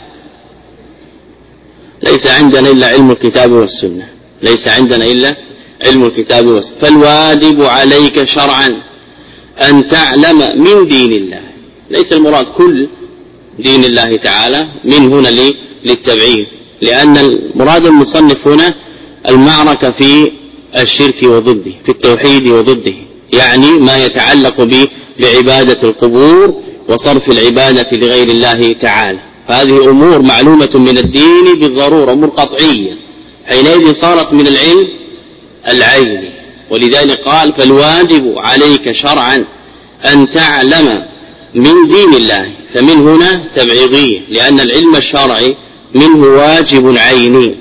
ليس عندنا إلا علم الكتاب والسنة، ليس عندنا إلا علم الكتاب والسنة. فالواجب عليك شرعا أن تعلم من دين الله، ليس المراد كل دين الله تعالى، من هنا للتبعيد، لأن المراد المصنف هنا المعركة في الشرك وضده، في التوحيد وضده، يعني ما يتعلق بعبادة القبور وصرف العبادة لغير الله تعالى. هذه أمور معلومة من الدين بالضرورة، أمور قطعية، حينئذ صارت من العلم العيني. ولذلك قال فالواجب عليك شرعا أن تعلم من دين الله، فمن هنا تبعيضية، لأن العلم الشرعي منه واجب عيني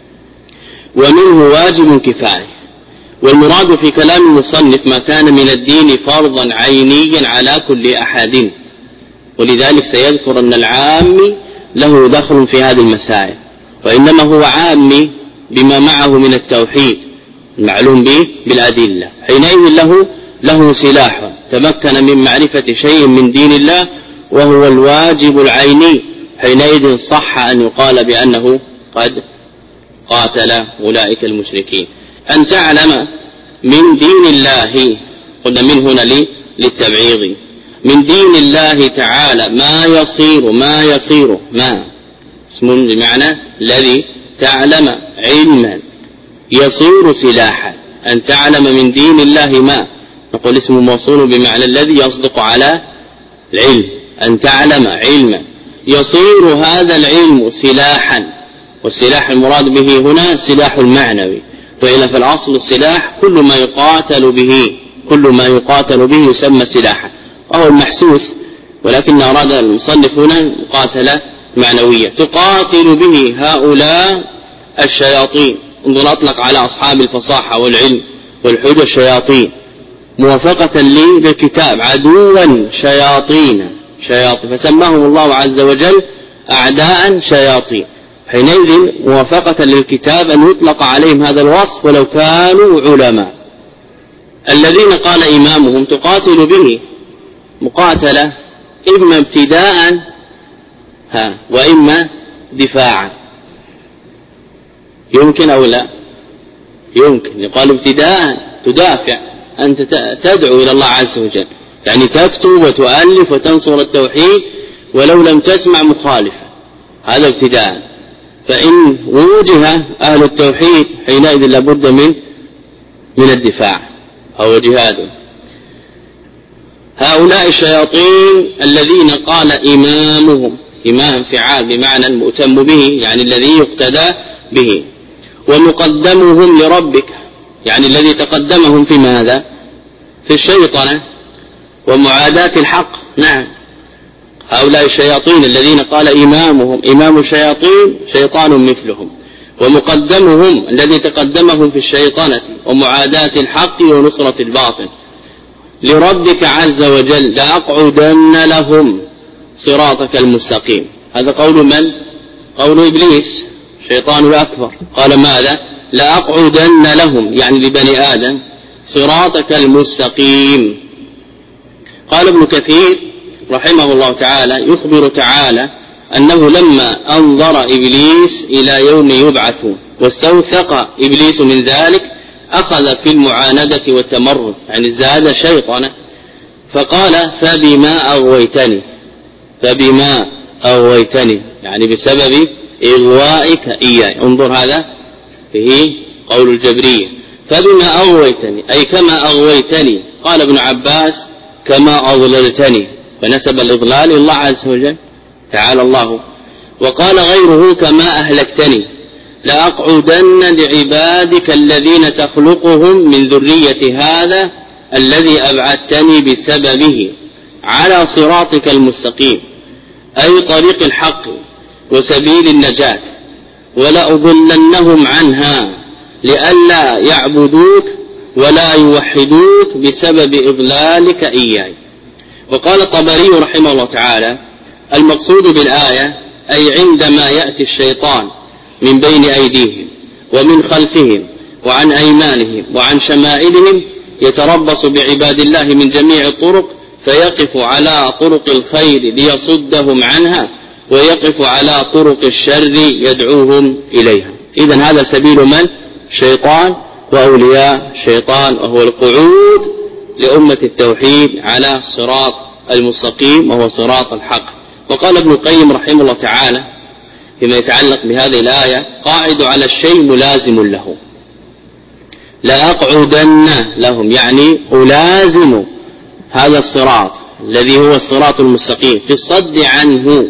ومنه واجب كفاية. والمراد في كلام المصنف ما كان من الدين فرضا عينيا على كل أحد، ولذلك سيذكر أن العام له دخل في هذه المسائل، وإنما هو عام بما معه من التوحيد المعلوم به بالأدلة، حينئذ له له سلاح تمكن من معرفة شيء من دين الله وهو الواجب العيني، حينئذ صح أن يقال بأنه قد قاتل أولئك المشركين. أن تعلم من دين الله، قلنا من هنا لي للتبعيض، من دين الله تعالى ما يصير ما يصير ما اسم بمعنى الذي تعلم علما يصير سلاحا. أن تعلم من دين الله ما نقول اسم موصول بمعنى الذي يصدق على العلم، أن تعلم علما يصير هذا العلم سلاحا، والسلاح المراد به هنا سلاح المعنوي، وإلا فالأصل السلاح كل ما يقاتل به كل ما يقاتل به يسمى سلاحا وهو المحسوس، ولكن أراد المصنف هنا مقاتلة معنوية تقاتل به هؤلاء الشياطين. انظر أطلق على أصحاب الفصاحة والعلم والحجة الشياطين موافقة لي بالكتاب عدوا شياطين شياطين، فسماهم الله عز وجل أعداء شياطين، حينئذ موافقة للكتاب أن يطلق عليهم هذا الوصف ولو كانوا علماء. الذين قال إمامهم تقاتل به مقاتلة إما ابتداء ها وإما دفاعا، يمكن أو لا يمكن. يقال ابتداء تدافع، أنت تدعو إلى الله عز وجل، يعني تكتب وتؤلف وتنصر التوحيد ولو لم تسمع مخالفة، هذا ابتداء. فإن وجه أهل التوحيد حينئذ لابد من من الدفاع أو جهاد. هؤلاء الشياطين الذين قال إمامهم، إمام فعال بمعنى المؤتم به يعني الذي يقتدى به، ومقدمهم لربك يعني الذي تقدمهم في ماذا؟ في الشيطنة ومعاداة الحق. نعم، هؤلاء الشياطين الذين قال إمامهم إمام الشياطين شيطان مثلهم، ومقدمهم الذي تقدمهم في الشيطنة ومعاداة الحق ونصرة الباطل لربك عز وجل لأقعدن لهم صراطك المستقيم. هذا قول من؟ قول إبليس شيطان الأكبر، قال ماذا؟ لأقعدن لهم يعني لبني آدم صراطك المستقيم. قال ابن كثير رحمه الله تعالى يخبر تعالى أنه لما أنظر إبليس إلى يوم يبعثون واستوثق إبليس من ذلك أخذ في المعاندة والتمرد يعني زاد شيطانا، فقال فبما أغويتني فبما أغويتني يعني بسبب إغوائك إياي. انظر هذا فيه قول الجبرية، فبما أغويتني أي كما أغويتني. قال ابن عباس كما أضللتني، فنسب الإضلال إلى الله عز وجل تعالى الله. وقال غيره كما أهلكتني لأقعدن لعبادك الذين تخلقهم من ذرية هذا الذي أبعدتني بسببه على صراطك المستقيم أي طريق الحق وسبيل النجاة، ولأضلنهم عنها لئلا يعبدوك ولا يوحدوك بسبب إضلالك إياي. وقال الطبري رحمه الله تعالى المقصود بالآية أي عندما يأتي الشيطان من بين أيديهم ومن خلفهم وعن أيمانهم وعن شمائلهم يتربص بعباد الله من جميع الطرق، فيقف على طرق الخير ليصدهم عنها ويقف على طرق الشر يدعوهم إليها. إذن هذا سبيل من؟ شيطان وأولياء شيطان، وهو القعود لأمة التوحيد على الصراط المستقيم وهو صراط الحق. وقال ابن القيم رحمه الله تعالى فيما يتعلق بهذه الآية قاعد على الشيء ملازم له، لأقعدن لهم، يعني ألازم هذا الصراط الذي هو الصراط المستقيم في الصد عنه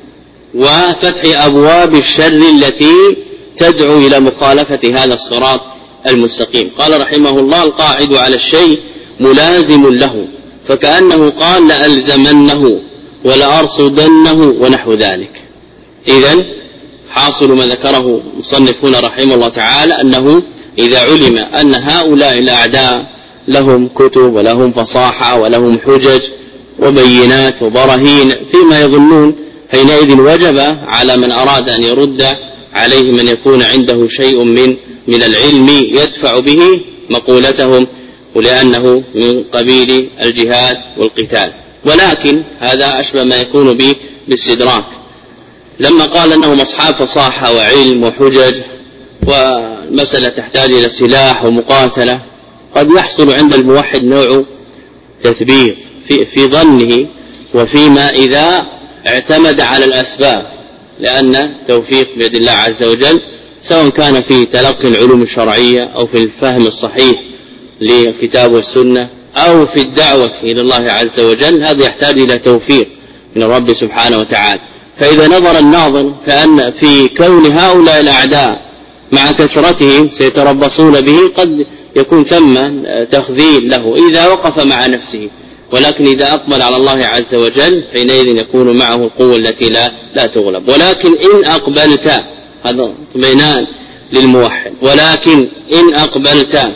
وفتح أبواب الشر التي تدعو إلى مخالفة هذا الصراط المستقيم. قال رحمه الله: القاعد على الشيء ملازم له، فكأنه قال: لألزمنه ولأرصدنه ونحو ذلك. إذن حاصل ما ذكره مصنف هنا رحمه الله تعالى أنه إذا علم أن هؤلاء الأعداء لهم كتب ولهم فصاحة ولهم حجج وبينات وبراهين فيما يظنون، حينئذ وجب على من أراد أن يرد عليه من يكون عنده شيء من من العلم يدفع به مقولتهم، ولأنه من قبيل الجهاد والقتال. ولكن هذا أشبه ما يكون به بالاستدراك، لما قال أنهم أصحاب فصاحة وعلم وحجج والمسألة تحتاج إلى سلاح ومقاتلة، قد يحصل عند الموحد نوع تثبيت في, في ظنه وفيما إذا اعتمد على الأسباب، لأن توفيق بيد الله عز وجل، سواء كان في تلقي العلوم الشرعية أو في الفهم الصحيح للكتاب والسنة أو في الدعوة إلى الله عز وجل، هذا يحتاج إلى توفيق من الرب سبحانه وتعالى. فإذا نظر الناظر كأن في كون هؤلاء الأعداء مع كثرتهم سيتربصون به قد يكون ثم تخذيل له إذا وقف مع نفسه، ولكن إذا أقبل على الله عز وجل حينئذ يكون معه القوة التي لا, لا تغلب. ولكن إن أقبلت، هذا اطمئنان للموحد، ولكن إن أقبلت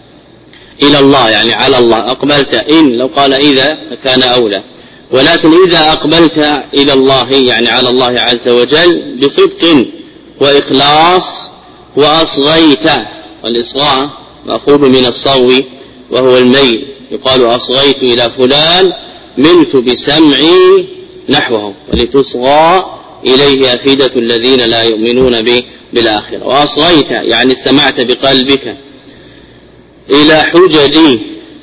إلى الله يعني على الله، أقبلت إن لو قال إذا كان أولى، ولكن إذا أقبلت إلى الله يعني على الله عز وجل بصدق وإخلاص وأصغيت، والإصغاء مأخوذ من الصغو وهو الميل، يقال أصغيت إلى فلان ملت بسمعي نحوه ولتصغى إليه أفئدة الذين لا يؤمنون به بالآخرة. وأصغيت يعني استمعت بقلبك إلى حجج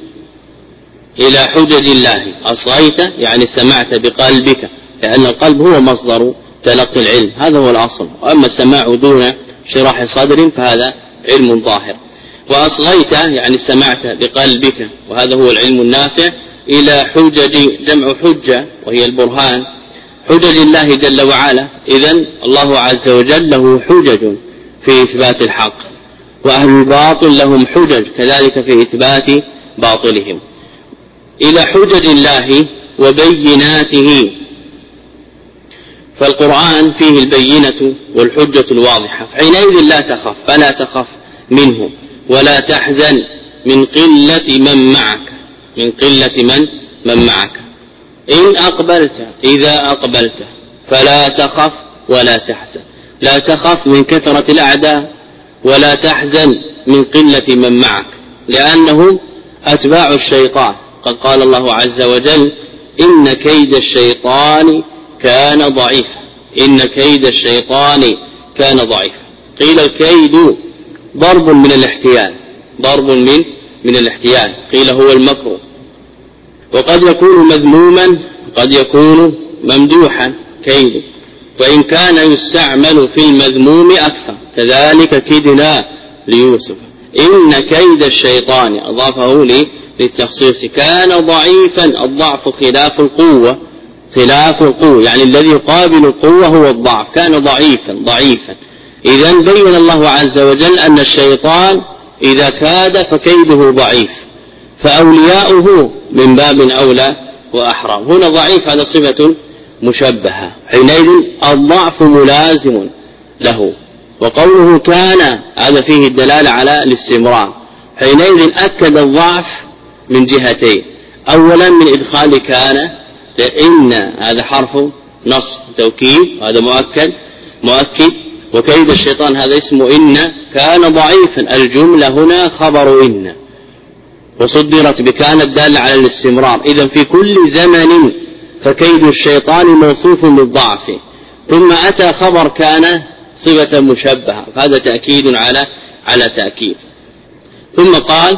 إلى حجج الله، أصغيت يعني استمعت بقلبك، لأن القلب هو مصدر تلقي العلم، هذا هو الأصل، وأما السماع دون شراح صدر فهذا علم ظاهر. وأصغيت يعني استمعت بقلبك، وهذا هو العلم النافع، إلى حجج جمع حجة وهي البرهان، حجج الله جل وعلا. إذن الله عز وجل له حجج في إثبات الحق، وأهل الباطل لهم حجج كذلك في إثبات باطلهم. إلى حجج الله وبيناته، فالقرآن فيه البينة والحجة الواضحة، حينئذ لا تخف، فلا تخف منه ولا تحزن من قلة من معك، من قلة من من معك. إن أقبلت إذا أقبلت فلا تخف ولا تحزن، لا تخف من كثرة الأعداء ولا تحزن من قلة من معك، لأنهم أتباع الشيطان. قد قال الله عز وجل: إن كيد الشيطان كان ضعيفا، إن كيد الشيطان كان ضعيفا. قيل الكيد ضرب من الاحتيال، ضرب من من الاحتيال، قيل هو المكر، وقد يكون مذموما قد يكون ممدوحا كيد، وإن كان يستعمل في المذموم أكثر، كذلك كدنا ليوسف. إن كيد الشيطان أضافه لي للتخصيص، كان ضعيفا، الضعف خلاف القوة، خلاف القوة يعني الذي يقابل القوة هو الضعف، كان ضعيفا ضعيفا. إذن بين الله عز وجل أن الشيطان إذا كاد فكيده ضعيف، فأولياؤه من باب أولى وأحرى. هنا ضعيف هذا صفة مشبهة، حينئذ الضعف ملازم له. وقوله كان هذا فيه الدلالة على الاستمرار، حينئذ أكد الضعف من جهتين، أولا من إدخال كان، لأن هذا حرف نصب توكيد وهذا مؤكد مؤكد، وكيد الشيطان هذا اسمه إن، كان ضعيفا، الجملة هنا خبر إن وصدرت بكان الدالة على الاستمرار. إذن في كل زمن فكيد الشيطان موصوف بالضعف، ثم أتى خبر كان صفة مشبهة، فهذا تأكيد على على تأكيد. ثم قال: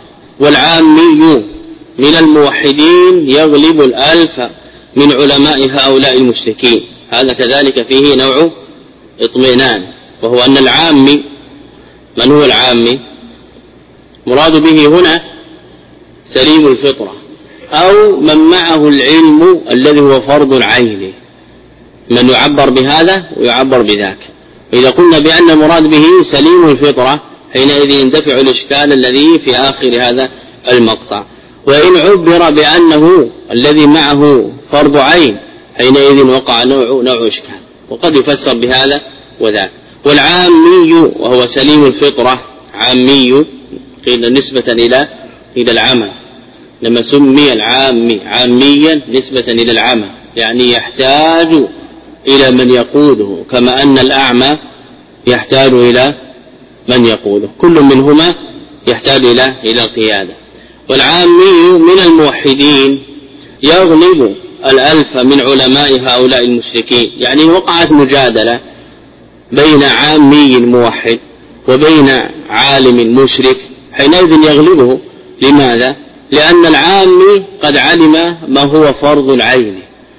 والعامي من الموحدين يغلب الألف من علماء هؤلاء المشركين. هذا كذلك فيه نوع اطمئنان، وهو أن العامي، من هو العامي؟ مراد به هنا سليم الفطرة أو من معه العلم الذي هو فرض العين، من يعبر بهذا ويعبر بذاك. إذا قلنا بأن المراد به سليم الفطرة حينئذ يندفع الإشكال الذي في آخر هذا المقطع. وإن عبر بأنه الذي معه فرض عين حينئذ وقع نوع نوع إشكال، وقد يفسر بهذا وذاك. والعامي وهو سليم الفطرة عامي قيل نسبة إلى إلى العمى، لما سمي العامي عاميا نسبة إلى العمى يعني يحتاج إلى من يقوده، كما أن الأعمى يحتاج إلى من يقوده، كل منهما يحتاج إلى إلى القيادة. والعامي من الموحدين يغلب الألف من علماء هؤلاء المشركين، يعني وقعت مجادلة بين عامي موحد وبين عالم مشرك حينئذ يغلبه. لماذا؟ لأن العامي قد علم ما هو فرض العين،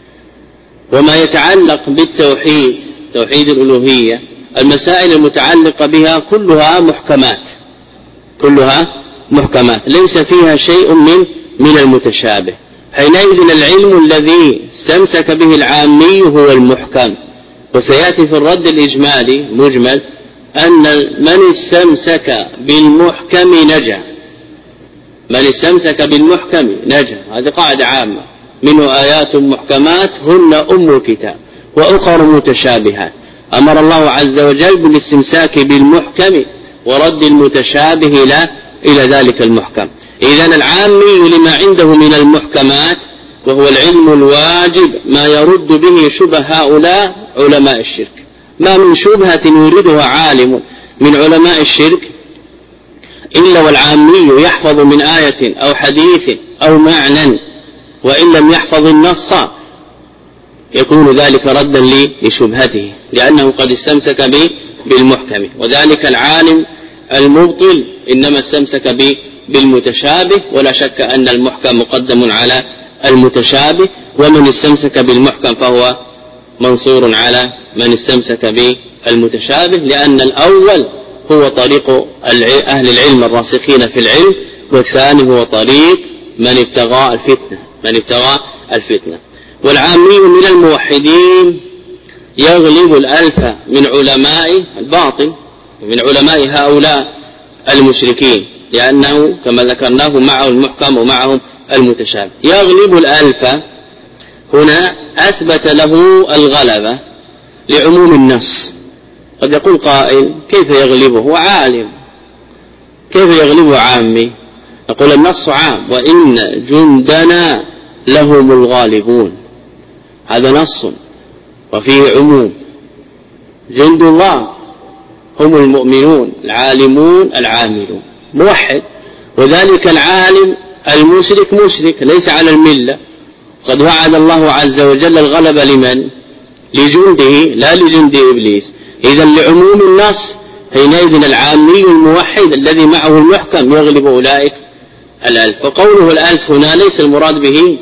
وما يتعلق بالتوحيد توحيد الألوهية المسائل المتعلقة بها كلها محكمات كلها محكمات ليس فيها شيء من من المتشابه. حينئذ العلم الذي استمسك به العامي هو المحكم. وسيأتي في الرد الإجمالي مجمل أن من استمسك بالمحكم نجا، من استمسك بالمحكم نجا، هذه قاعدة عامة. منه آيات محكمات هن أم الكتاب وأخر متشابهات. أمر الله عز وجل بالاستمساك بالمحكم ورد المتشابه إلى إلى ذلك المحكم. إذن العامي لما عنده من المحكمات وهو العلم الواجب ما يرد به شبه هؤلاء علماء الشرك. ما من شبهة يريدها عالم من علماء الشرك إلا والعامي يحفظ من آية أو حديث أو معنى، وإن لم يحفظ النص يكون ذلك ردا لشبهته لأنه قد استمسك بالمحكم. وذلك العالم المبطل إنما استمسك بالمتشابه، ولا شك أن المحكم مقدم على المتشابه، ومن استمسك بالمحكم فهو منصور على من استمسك بالمتشابه، لأن الأول هو طريق أهل العلم الراسخين في العلم، والثاني هو طريق من ابتغى الفتنة من ابتغى الفتنة. والعامي من الموحدين يغلب الألف من علماء الباطل من علماء هؤلاء المشركين، لأنه كما ذكرناه معه المحكم ومعهم المتشابه. يغلب الألف هنا أثبت له الغلبة لعموم النص. قد يقول قائل كيف يغلبه؟ هو عالم، كيف يغلبه عامي؟ نقول النص عام وإن جندنا لهم الغالبون، هذا نص وفيه عموم. جند الله هم المؤمنون العالمون العاملون، موحد. وذلك العالم المشرك مشرك ليس على الملة. قد وعد الله عز وجل الغلبة لمن؟ لجنده لا لجند إبليس. إذن لعموم النص حينئذ العامي الموحد الذي معه المحكم يغلب أولئك الألف. وقوله الألف هنا ليس المراد به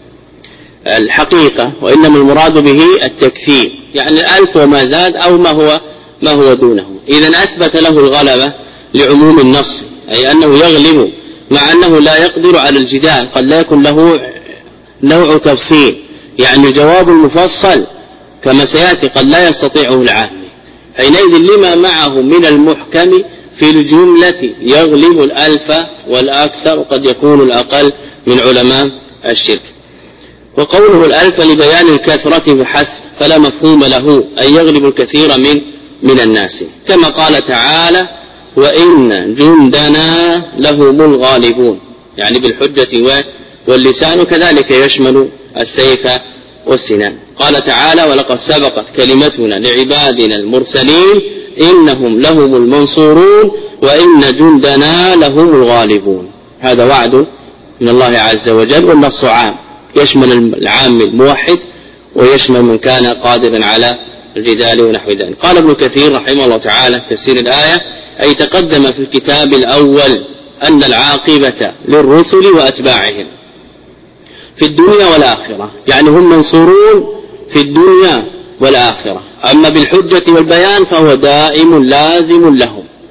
الحقيقة، وإنما المراد به التكثير، يعني الألف وما زاد أو ما هو ما هو دونه. إذن أثبت له الغلبة لعموم النص، أي أنه يغلب، مع أنه لا يقدر على الجدال. قد لا يكون له نوع تفصيل، يعني الجواب المفصل كما سيأتي قد لا يستطيعه العامي. حينئذ لما معه من المحكم في الجملة يغلب الألف والأكثر، وقد يكون الأقل من علماء الشرك. وقوله الألف لبيان الكثرة بحسب، فلا مفهوم له أن يغلب الكثير من من الناس، كما قال تعالى وإن جندنا لهم الغالبون، يعني بالحجة واللسان، كذلك يشمل السيف والسنان. قال تعالى ولقد سبقت كلمتنا لعبادنا المرسلين إنهم لهم المنصورون وإن جندنا لهم الغالبون. هذا وعد من الله عز وجل، والنص عام يشمل العام الموحد ويشمل من كان قادرا على الجدال ونحو ذلك. قال ابن كثير رحمه الله تعالى في تفسير الآية أي تقدم في الكتاب الأول أن العاقبة للرسل وأتباعهم في الدنيا والآخرة، يعني هم منصورون في الدنيا والآخرة. أما بالحجة والبيان فهو دائم لازم لهم،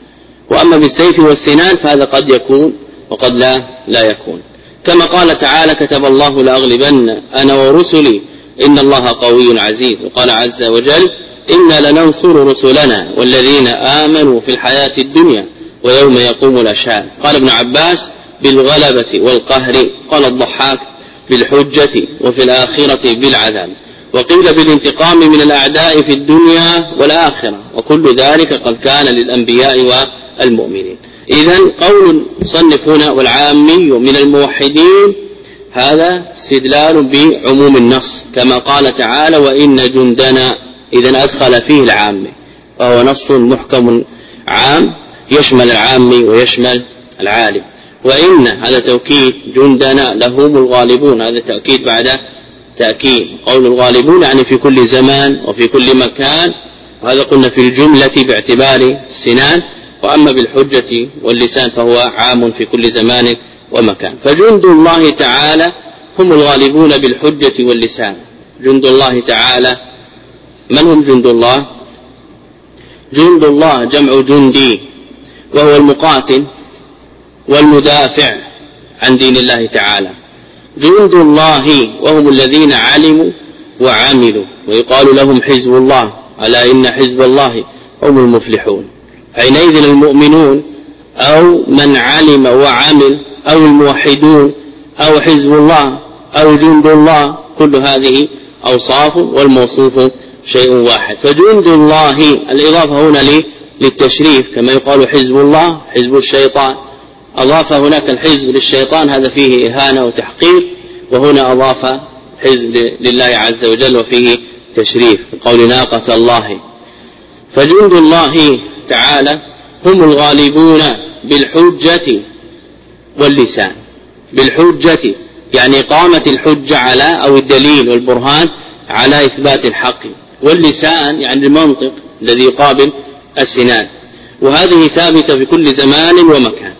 وأما بالسيف والسنان فهذا قد يكون وقد لا لا يكون. كما قال تعالى كتب الله لأغلبن أنا ورسلي إن الله قوي عزيز. وقال عز وجل إنا لننصر رسلنا والذين آمنوا في الحياة الدنيا ويوم يقوم الأشهاد. قال ابن عباس بالغلبة والقهر. قال الضحاك بالحجة وفي الآخرة بالعذاب. وقيل بالانتقام من الأعداء في الدنيا والآخرة. وكل ذلك قد كان للأنبياء والمؤمنين. إذن قول صنف هنا والعامي من الموحدين هذا استدلال بعموم النص كما قال تعالى وإن جندنا. إذن أدخل فيه العامي وهو نص محكم عام يشمل العامي ويشمل العالم. وإن هذا توكيد جندنا لهم الغالبون هذا تأكيد بعد تأكيد. قول الغالبون يعني في كل زمان وفي كل مكان. وهذا قلنا في الجملة باعتبار السنان. وأما بالحجة واللسان فهو عام في كل زمان ومكان. فجند الله تعالى هم الغالبون بالحجة واللسان. جند الله تعالى من هم جند الله؟ جند الله جمع جندي وهو المقاتل والمدافع عن دين الله تعالى. جند الله وهم الذين علموا وعملوا ويقال لهم حزب الله ألا إن حزب الله هم المفلحون. حينئذ المؤمنون أو من علم وعمل أو الموحدون أو حزب الله أو جند الله كل هذه أوصاف والموصوف شيء واحد. فجند الله الإضافة هنا للتشريف كما يقال حزب الله حزب الشيطان. أضاف هناك الحزب للشيطان هذا فيه إهانة وتحقير. وهنا أضاف حزب لله عز وجل وفيه تشريف قول ناقة الله. فجند الله تعالى هم الغالبون بالحجة واللسان. بالحجة يعني قامت الحجة على أو الدليل والبرهان على إثبات الحق. واللسان يعني المنطق الذي يقابل السنان. وهذه ثابتة في كل زمان ومكان.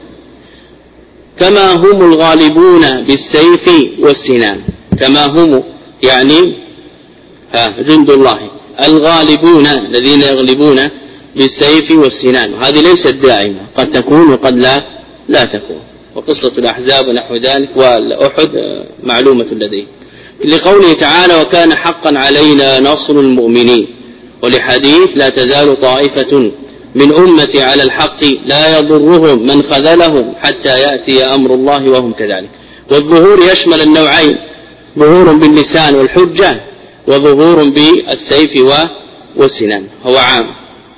كما هم الغالبون بالسيف والسنان. كما هم يعني ها جند الله الغالبون الذين يغلبون بالسيف والسنان. وهذه ليست دائمة قد تكون وقد لا لا تكون. وقصة الأحزاب ونحو ذلك والأحد معلومة لديه. لقوله تعالى وكان حقا علينا نصر المؤمنين. ولحديث لا تزال طائفة من أمتي على الحق لا يضرهم من خذلهم حتى يأتي أمر الله وهم كذلك. والظهور يشمل النوعين ظهور باللسان والحجة وظهور بالسيف والسنان هو عام.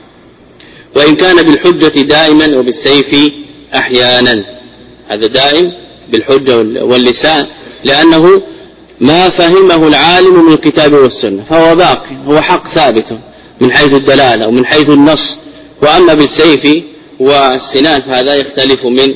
وإن كان بالحجة دائما وبالسيف أحيانا. هذا دائم بالحجة واللسان لأنه ما فهمه العالم من الكتاب والسنة فهو باقي هو حق ثابت من حيث الدلالة ومن حيث النص. وأما بالسيف والسنان فهذا يختلف من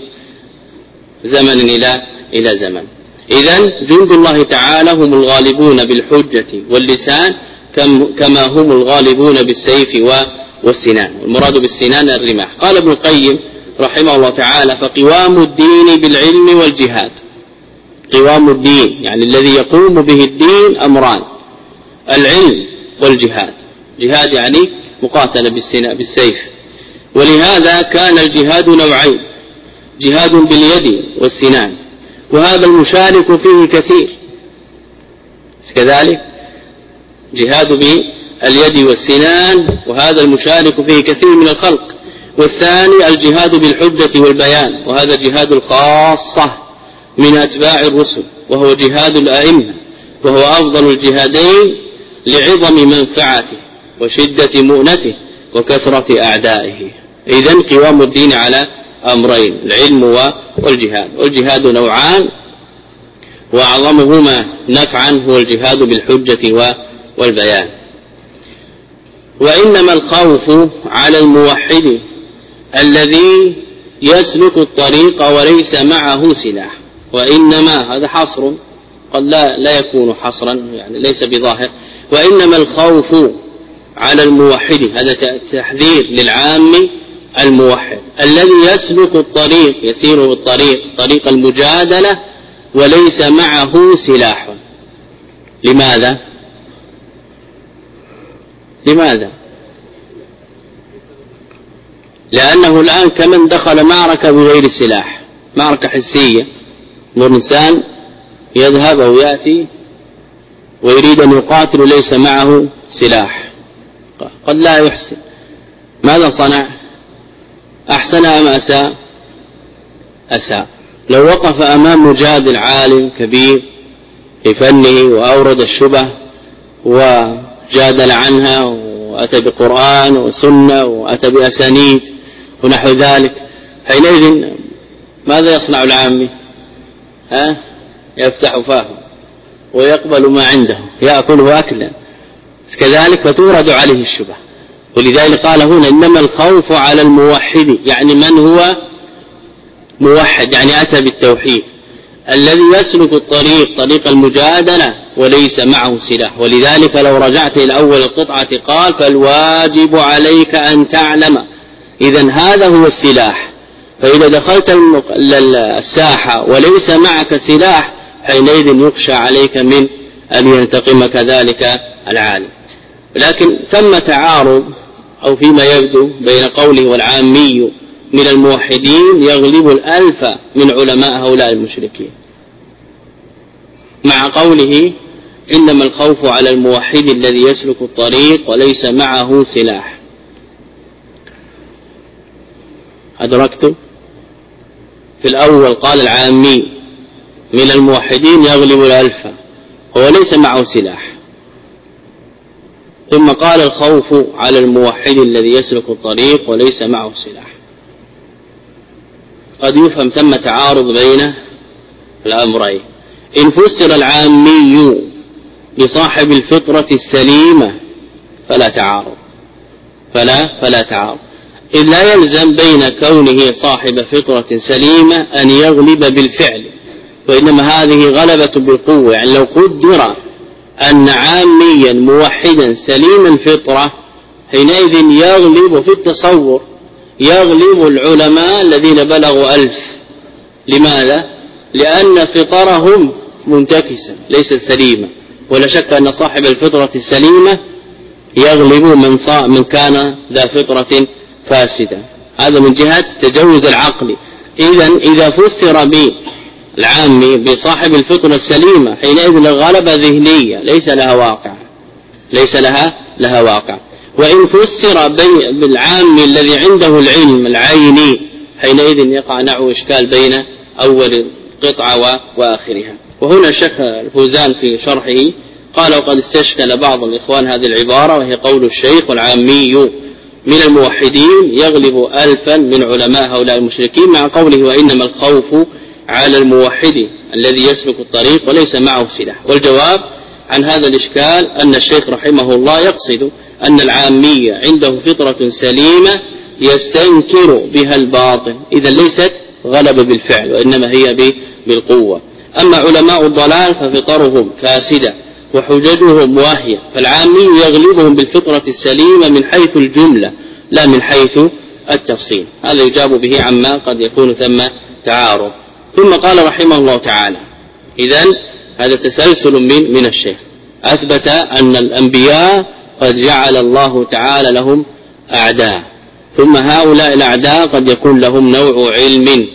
زمن إلى إلى زمن. إذن جند الله تعالى هم الغالبون بالحجة واللسان كما هم الغالبون بالسيف والسنان. والمراد بالسنان الرماح. قال ابن القيم رحمه الله تعالى فقوام الدين بالعلم والجهاد. قوام الدين يعني الذي يقوم به الدين أمران العلم والجهاد. جهاد يعني مقاتلة بالسيف. ولهذا كان الجهاد نوعين جهاد باليد والسنان. وهذا المشارك فيه كثير كذلك جهاد باليد والسنان وهذا المشارك فيه كثير من الخلق. والثاني الجهاد بالحجة والبيان وهذا جهاد الخاصة من أتباع الرسل وهو جهاد الأئمة وهو أفضل الجهادين لعظم منفعته وشدة مؤنته وكثرة أعدائه. إذن قوام الدين على أمرين العلم والجهاد. والجهاد نوعان وأعظمهما نفعا هو الجهاد بالحجة والبيان. وإنما الخوف على الموحد الذي يسلك الطريق وليس معه سلاح. وإنما هذا حصر قد لا, لا يكون حصرا يعني ليس بظاهر. وإنما الخوف على الموحد هذا تحذير للعام الموحد الذي يسلك الطريق يسير بالطريق طريق المجادلة وليس معه سلاح. لماذا؟ لماذا؟ لأنه الآن كمن دخل معركة بغير سلاح، معركة حسية، والإنسان يذهب أو يأتي ويريد أن يقاتل ليس معه سلاح، قد لا يحسن، ماذا صنع؟ أحسن أم أساء؟ أساء. لو وقف أمام مجادل عالم كبير في فنه وأورد الشبه وجادل عنها وأتى بقرآن وسنة وأتى بأسانيد ونحو ذلك، حينئذ ماذا يصنع العامي؟ ها؟ يفتح فاه ويقبل ما عنده، يأكله أكلا كذلك، فتورد عليه الشبه. ولذلك قال هنا إنما الخوف على الموحد، يعني من هو موحد، يعني أتى بالتوحيد، الذي يسلك الطريق طريق المجادلة وليس معه سلاح. ولذلك لو رجعت إلى أول القطعة قال فالواجب عليك أن تعلم، إذن هذا هو السلاح. فإذا دخلت الساحة وليس معك سلاح حينئذ يخشى عليك من أن ينتقمك ذلك العالم. لكن ثم تعارض أو فيما يبدو بين قوله والعامي من الموحدين يغلب الألف من علماء هؤلاء المشركين، مع قوله إنما الخوف على الموحد الذي يسلك الطريق وليس معه سلاح. أدركت؟ في الأول قال العامي من الموحدين يغلب الألف هو ليس معه سلاح، ثم قال الخوف على الموحد الذي يسلك الطريق وليس معه سلاح. قد يفهم ثم تعارض بين الأمرين. إن فسر العامي بصاحب الفطرة السليمة فلا تعارض، فلا فلا تعارض، إذ لا يلزم بين كونه صاحب فطرة سليمة أن يغلب بالفعل، وإنما هذه غلبة بالقوة. يعني لو قدر أن عاميا موحدا سليم الفطرة حينئذ يغلب في التصور، يغلب العلماء الذين بلغوا ألف. لماذا؟ لأن فطرهم منتكسة ليست سليمة، ولا شك أن صاحب الفطرة السليمة يغلب من, من كان ذا فطرة فاسدة. هذا من جهة تجوز العقل. إذن إذا فسر بالعامي بصاحب الفطرة السليمة حينئذ الغلبة ذهنية ليس لها واقع، ليس لها لها واقع. وإن فسر بالعامي الذي عنده العلم العيني حينئذ يقع نحو إشكال بين أول قطعة وآخرها. وهنا الشيخ الفوزان في شرحه قال وقد استشكل بعض الإخوان هذه العبارة، وهي قول الشيخ والعامي من الموحدين يغلب ألفا من علماء هؤلاء المشركين، مع قوله وإنما الخوف على الموحد الذي يسلك الطريق وليس معه سلاح. والجواب عن هذا الإشكال أن الشيخ رحمه الله يقصد أن العامية عنده فطرة سليمة يستنكر بها الباطل، إذا ليست غلب بالفعل وإنما هي بالقوة. أما علماء الضلال ففطرهم فاسدة وحججهم واهية، فالعامي يغلبهم بالفطرة السليمة من حيث الجملة لا من حيث التفصيل. هذا يجاب به عما قد يكون ثم تعارض. ثم قال رحمه الله تعالى إذن هذا تسلسل من من الشيخ، أثبت أن الأنبياء قد جعل الله تعالى لهم أعداء، ثم هؤلاء الأعداء قد يكون لهم نوع علم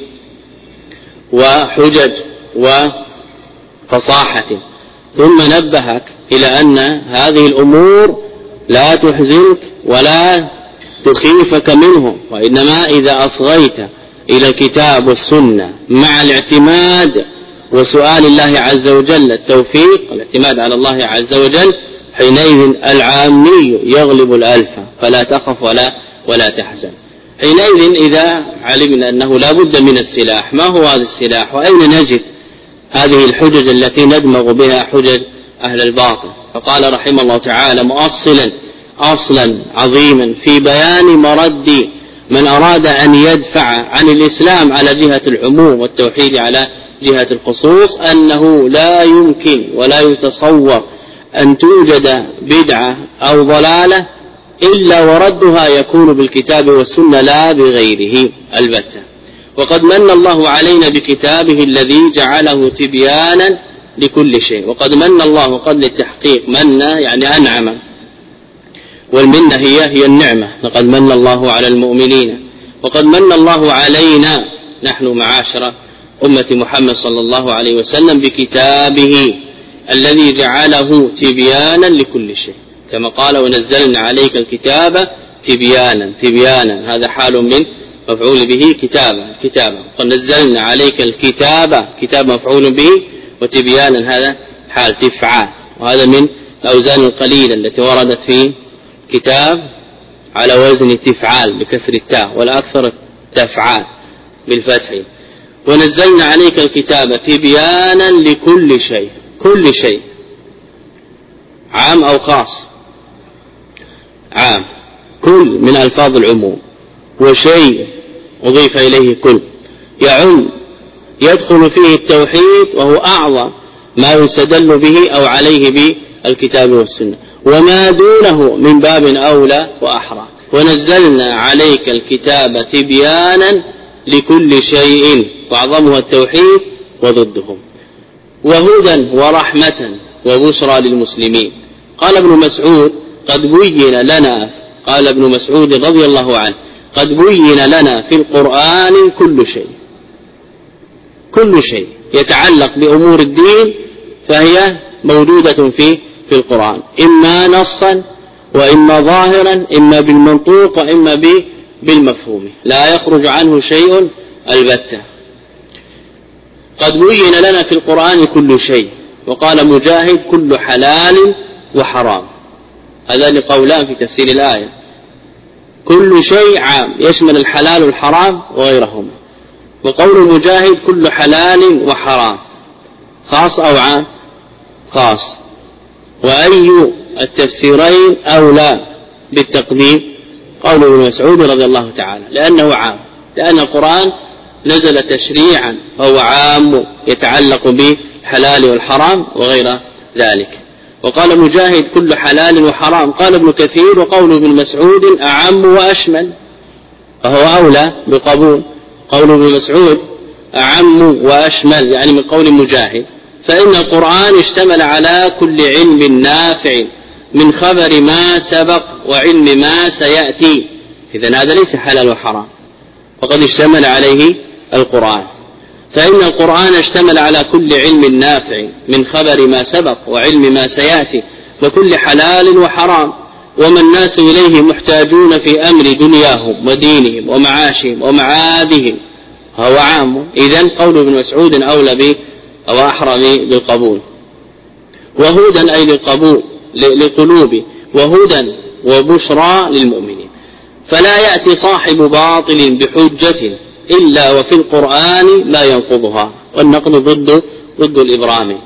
وحجج وفصاحة. ثم نبهك إلى أن هذه الأمور لا تحزنك ولا تخيفك منهم، وإنما إذا أصغيت إلى الكتاب والسنة مع الاعتماد وسؤال الله عز وجل التوفيق، الاعتماد على الله عز وجل، حينئذ العامي يغلب الألف فلا تخف ولا ولا تحزن. حينئذ إذا علمنا أنه لا بد من السلاح، ما هو هذا السلاح وأين نجد هذه الحجج التي ندمغ بها حجج أهل الباطل؟ فقال رحمه الله تعالى مؤصلا أصلا عظيما في بيان مرد من أراد أن يدفع عن الإسلام على جهة العموم والتوحيد على جهة الخصوص، أنه لا يمكن ولا يتصور أن توجد بدعة أو ضلالة إلا وردها يكون بالكتاب والسنة لا بغيره البتة. وقد من الله علينا بكتابه الذي جعله تبيانا لكل شيء، وقد من الله قد للتحقيق من يعني أنعم، والمنة هي هي النعمة. لقد من الله على المؤمنين وقد من الله علينا نحن معاشر أمة محمد صلى الله عليه وسلم بكتابه الذي جعله تبيانا لكل شيء، كما قال ونزلنا عليك الكتاب تبيانا. تبيانا هذا حال من مفعول به كتابا كتابا، ونزلنا عليك الكتاب كتاب مفعول به، وتبيانا هذا حال تفعال. وهذا من الأوزان القليلة التي وردت في كتاب على وزن تفعال بكسر التاء، والأكثر تفعال بالفتح. ونزلنا عليك الكتاب تبيانا لكل شيء. كل شيء عام أو خاص؟ عام، كل من ألفاظ العموم، وشيء أضيف إليه كل يعم، يدخل فيه التوحيد وهو أعظم ما يستدل به أو عليه بالكتاب والسنة، وما دونه من باب أولى وأحرى. ونزلنا عليك الكتاب تبيانا لكل شيء، وأعظمها التوحيد وضده، وهدى ورحمة وبشرى للمسلمين. قال ابن مسعود قد بين لنا قال ابن مسعود رضي الله عنه قد بين لنا في القرآن كل شيء. كل شيء يتعلق بأمور الدين فهي موجودة في في القرآن، إما نصا وإما ظاهرا، إما بالمنطوق وإما بالمفهوم، لا يخرج عنه شيء البتة. قد بين لنا في القرآن كل شيء. وقال مجاهد كل حلال وحرام. هذان قولان في تفسير الآية. كل شيء عام يشمل الحلال والحرام وغيرهما، وقول مجاهد كل حلال وحرام خاص أو عام؟ خاص. وأي التفسيرين أولى بالتقديم؟ قول ابن مسعود رضي الله تعالى، لأنه عام، لأن القرآن نزل تشريعا فهو عام يتعلق بالحلال والحرام وغير ذلك. وقال مجاهد كل حلال وحرام. قال ابن كثير وقول ابن مسعود أعم وأشمل، فهو أولى بقبول. قول ابن مسعود أعم وأشمل يعني من قول مجاهد، فإن القرآن اشتمل على كل علم نافع من خبر ما سبق وعلم ما سيأتي. إذن هذا ليس حلال وحرام، وقد اشتمل عليه القرآن. فإن القرآن اشتمل على كل علم نافع من خبر ما سبق وعلم ما سيأتي وكل حلال وحرام، وما الناس إليه محتاجون في أمر دنياهم ودينهم ومعاشهم ومعادهم، هو عام. إذن قول ابن مسعود أولى به أو أحرى بالقبول. وهدى أي للقبول للقلوب، وهدى وبشرى للمؤمنين. فلا يأتي صاحب باطل بحجة إلا وفي القرآن لا ينقضها، والنقض ضد ضد الإبرام،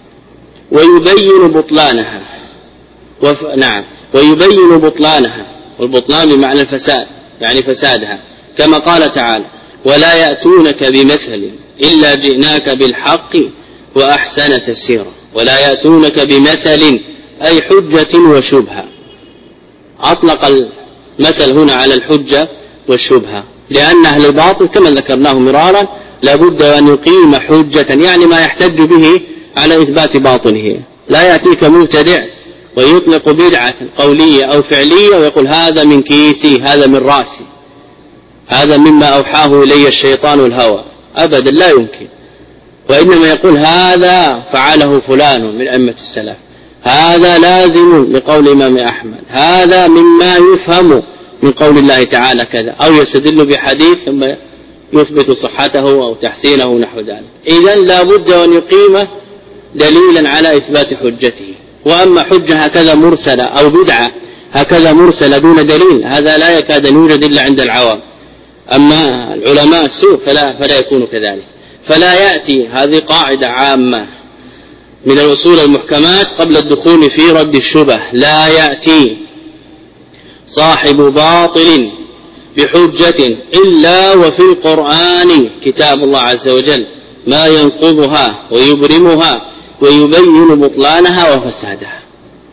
ويبين بطلانها. وف... نعم ويبين بطلانها، والبطلان بمعنى الفساد يعني فسادها، كما قال تعالى ولا يأتونك بمثل إلا جئناك بالحق وأحسن تفسيرا. ولا يأتونك بمثل أي حجة وشبهة. أطلق المثل هنا على الحجة والشبهة، لأن أهل الباطل كما ذكرناه مرارا لابد أن يقيم حجة يعني ما يحتج به على إثبات باطله. لا يأتيك مبتدع ويطلق بدعة قولية أو فعلية ويقول هذا من كيسي، هذا من رأسي، هذا مما أوحاه إلي الشيطان والهوى، أبدا لا يمكن. وإنما يقول هذا فعله فلان من أئمة السلف، هذا لازم لقول الإمام أحمد، هذا مما يفهم من قول الله تعالى كذا، أو يستدل بحديث ثم يثبت صحته أو تحسينه نحو ذلك. إذن لا بد أن يقيم دليلا على إثبات حجته. وأما حجة هكذا مرسلة أو بدعة هكذا مرسلة دون دليل هذا لا يكاد يوجد إلا عند العوام، أما العلماء السوء فلا, فلا يكون كذلك. فلا يأتي، هذه قاعدة عامة من الأصول المحكمات قبل الدخول في رد الشبه، لا يأتي صاحب باطل بحجة إلا وفي القرآن كتاب الله عز وجل ما ينقضها ويبرمها ويبين بطلانها وفسادها.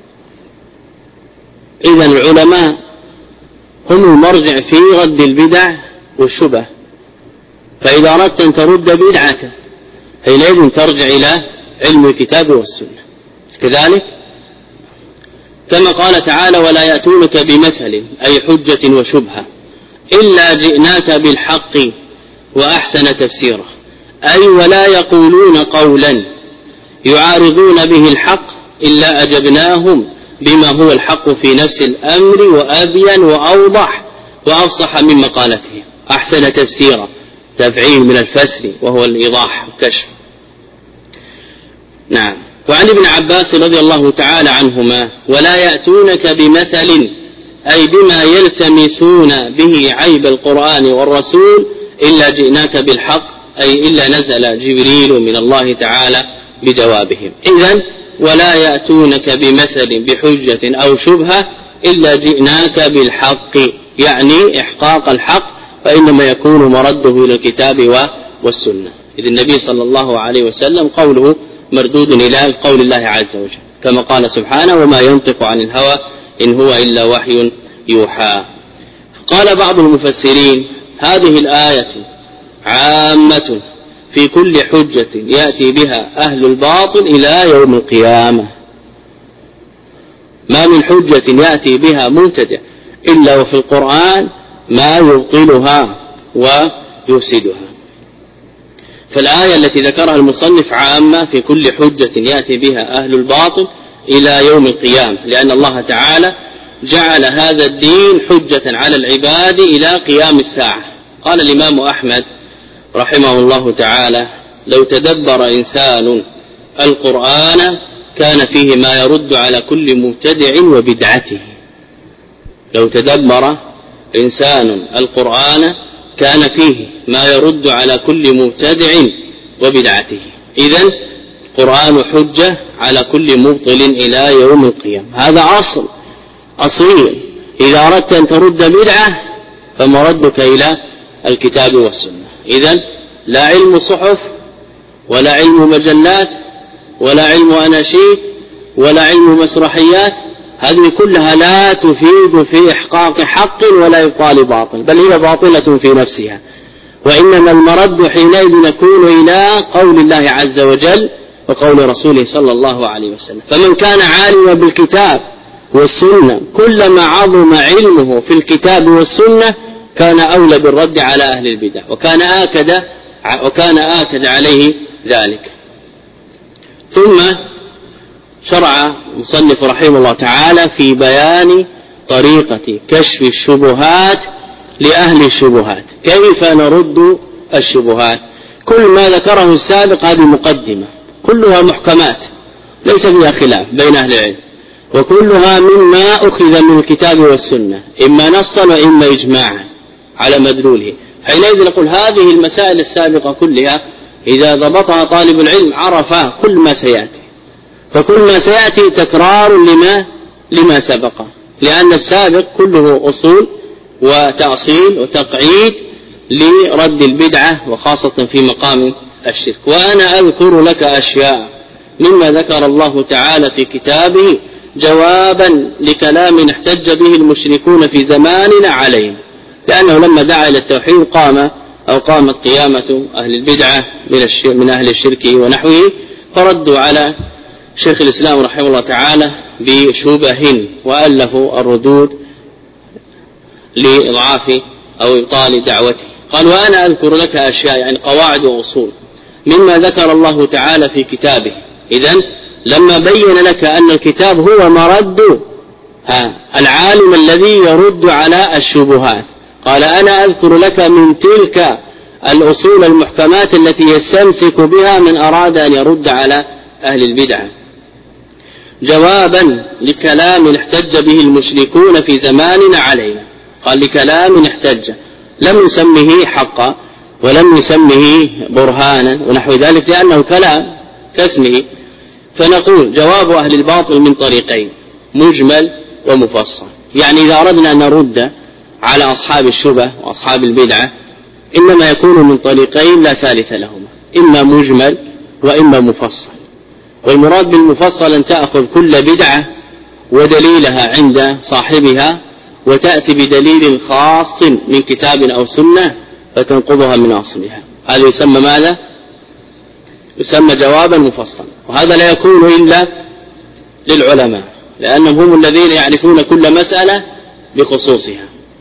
إذن العلماء هم المرجع في رد البدع والشبه، فإذا أردت أن ترد بدعة حينئذ ترجع إلى علم الكتاب والسنة كذلك. كما قال تعالى ولا يأتونك بمثل أي حجة وشبهة إلا جئناك بالحق وأحسن تفسيره، أي ولا يقولون قولا يعارضون به الحق إلا أجبناهم بما هو الحق في نفس الأمر وأبين وأوضح وأفصح من مقالتهم. أحسن تفسيره تفعيل من الفسر وهو الإيضاح والكشف. نعم. وعن ابن عباس رضي الله تعالى عنهما: ولا يأتونك بمثل، أي بما يلتمسون به عيب القرآن والرسول، إلا جئناك بالحق، أي إلا نزل جبريل من الله تعالى بجوابهم. إذن ولا يأتونك بمثل بحجة أو شبهة إلا جئناك بالحق، يعني إحقاق الحق، فإنما يكون مرده إلى الكتاب والسنة. إذ النبي صلى الله عليه وسلم قوله مردود إلى قول الله عز وجل، كما قال سبحانه: وما ينطق عن الهوى إن هو إلا وحي يوحى. قال بعض المفسرين: هذه الآية عامة في كل حجة يأتي بها أهل الباطل إلى يوم القيامة. ما من حجة يأتي بها مبتدع إلا وفي القرآن ما يبطلها ويفسدها. فالآية التي ذكرها المصنف عامة في كل حجة يأتي بها أهل الباطل إلى يوم القيامة، لأن الله تعالى جعل هذا الدين حجة على العباد إلى قيام الساعة. قال الإمام أحمد رحمه الله تعالى: لو تدبر إنسان القرآن كان فيه ما يرد على كل مبتدع وبدعته. لو تدبر إنسان القرآن كان فيه ما يرد على كل مبتدع وبدعته. إذن القرآن حجة على كل مبطل إلى يوم القيامة. هذا أصل أصيل. إذا أردت أن ترد بدعة فمردك إلى الكتاب والسنة. إذن لا علم صحف ولا علم مجلات ولا علم أناشيد ولا علم مسرحيات، هذه كلها لا تفيد في إحقاق حق ولا إبطال باطل، بل هي باطلة في نفسها. وإنما المرد حينئذ يكون إلى قول الله عز وجل وقول رسوله صلى الله عليه وسلم. فمن كان عالما بالكتاب والسنة كلما عظم علمه في الكتاب والسنة كان أولى بالرد على أهل البدع، وكان آكد وكان آكد عليه ذلك. ثم شرع مصنف رحمه الله تعالى في بيان طريقة كشف الشبهات لأهل الشبهات. كيف نرد الشبهات؟ كل ما ذكره السابق هذه مقدمة، كلها محكمات ليس فيها خلاف بين أهل العلم، وكلها مما أخذ من الكتاب والسنة، إما نصا وإما إجماعا على مدلوله. حينئذ نقول هذه المسائل السابقة كلها إذا ضبطها طالب العلم عرف كل ما سيأتي، فكل ما سيأتي تكرار لما لما سبق، لأن السابق كله أصول وتأصيل وتقعيد لرد البدعة وخاصة في مقام الشرك. وأنا أذكر لك أشياء مما ذكر الله تعالى في كتابه جوابا لكلام احتج به المشركون في زماننا عليهم، لأنه لما دعا إلى التوحيد قام أو قامت قيامة أهل البدعة من أهل الشرك ونحوه، فردوا على شيخ الإسلام رحمه الله تعالى بشبه وألفوا الردود لإضعاف أو إبطال دعوته. قال: وأنا أذكر لك أشياء، يعني قواعد وأصول مما ذكر الله تعالى في كتابه. إذن لما بين لك أن الكتاب هو مرد العالم الذي يرد على الشبهات، قال: أنا أذكر لك من تلك الأصول المحكمات التي يستمسك بها من أراد أن يرد على أهل البدعة، جوابا لكلام احتج به المشركون في زماننا علينا. قال: لكلام احتج، لم يسمه حقا ولم يسمه برهانا ونحو ذلك، لأنه كلام كاسمه. فنقول جواب أهل الباطل من طريقين: مجمل ومفصل. يعني إذا أردنا أن نرد على أصحاب الشبه وأصحاب البدعة إنما يكون من طريقين لا ثالث لهما، إما مجمل وإما مفصل. والمراد بالمفصل أن تأخذ كل بدعة ودليلها عند صاحبها وتأتي بدليل خاص من كتاب أو سنة فتنقضها من أصلها. هذا يسمى ماذا؟ يسمى جوابا مفصلا. وهذا لا يكون إلا للعلماء، لأنهم هم الذين يعرفون كل مسألة بخصوصها.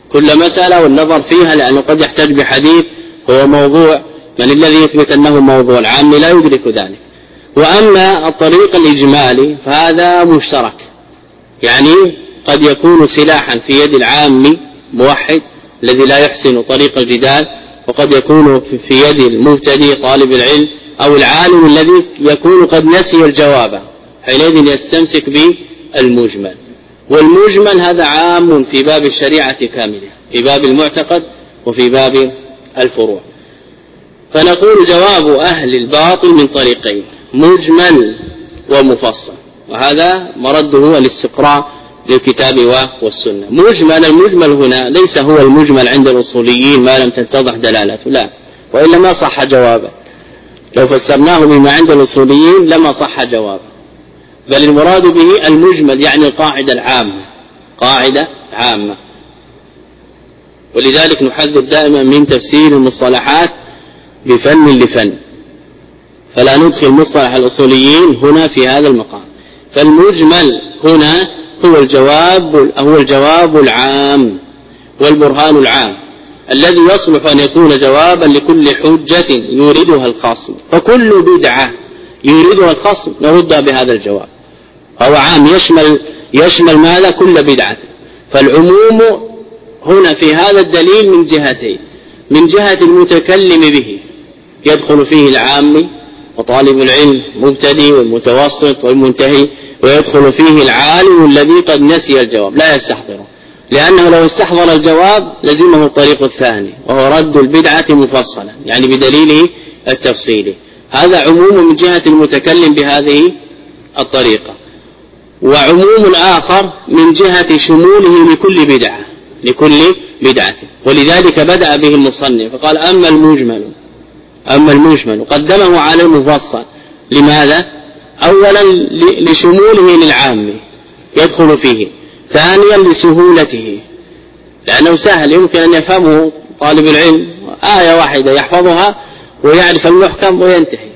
كل مسألة والنظر فيها، لأنه قد يحتاج بحديث هو موضوع، من الذي يثبت أنه موضوع؟ العام لا يدرك ذلك. وأما الطريق الإجمالي فهذا مشترك، يعني قد يكون سلاحا في يد العام موحد الذي لا يحسن طريق الجدال، وقد يكون في يد المبتدئ طالب العلم أو العالم الذي يكون قد نسي الجواب، حينئذ يستمسك بالمجمل. والمجمل هذا عام في باب الشريعة كاملة، في باب المعتقد وفي باب الفروع. فنقول جواب أهل الباطل من طريقين: مجمل ومفصل، وهذا مرده الاستقراء للكتاب والسنة. مجمل، المجمل هنا ليس هو المجمل عند الأصوليين ما لم تتضح دلالته، لا، وإلا ما صح جوابا. لو فسرناه بما عند الأصوليين لما صح جوابا، بل المراد به المجمل يعني القاعدة العامة، قاعدة عامة. ولذلك نحذر دائما من تفسير المصطلحات بفن لفن، فلا ندخل مصطلح الأصوليين هنا في هذا المقام. فالمجمل هنا هو الجواب هو الجواب العام والبرهان العام الذي يصلح أن يكون جوابا لكل حجة يريدها الخصم، فكل بدعة يريدها الخصم نردها بهذا الجواب. هو عام يشمل يشمل ماذا؟ كل بدعة. فالعموم هنا في هذا الدليل من جهتين: من جهة المتكلم به يدخل فيه العام وطالب العلم مبتدئ والمتوسط والمنتهي، ويدخل فيه العالم الذي قد نسي الجواب لا يستحضره، لأنه لو استحضر الجواب لزمه الطريق الثاني وهو رد البدعة مفصلا، يعني بدليله التفصيلي. هذا عموم من جهة المتكلم بهذه الطريقة. وعموم آخر من جهة شموله لكل بدعة لكل بدعة ولذلك بدأ به المصنف فقال: أما المجمل أما المجمل قدمه على المفصل. لماذا؟ أولا لشموله للعام يدخل فيه، ثانيا لسهولته لأنه سهل يمكن أن يفهمه طالب العلم، آية واحدة يحفظها ويعرف المحكم وينتهي،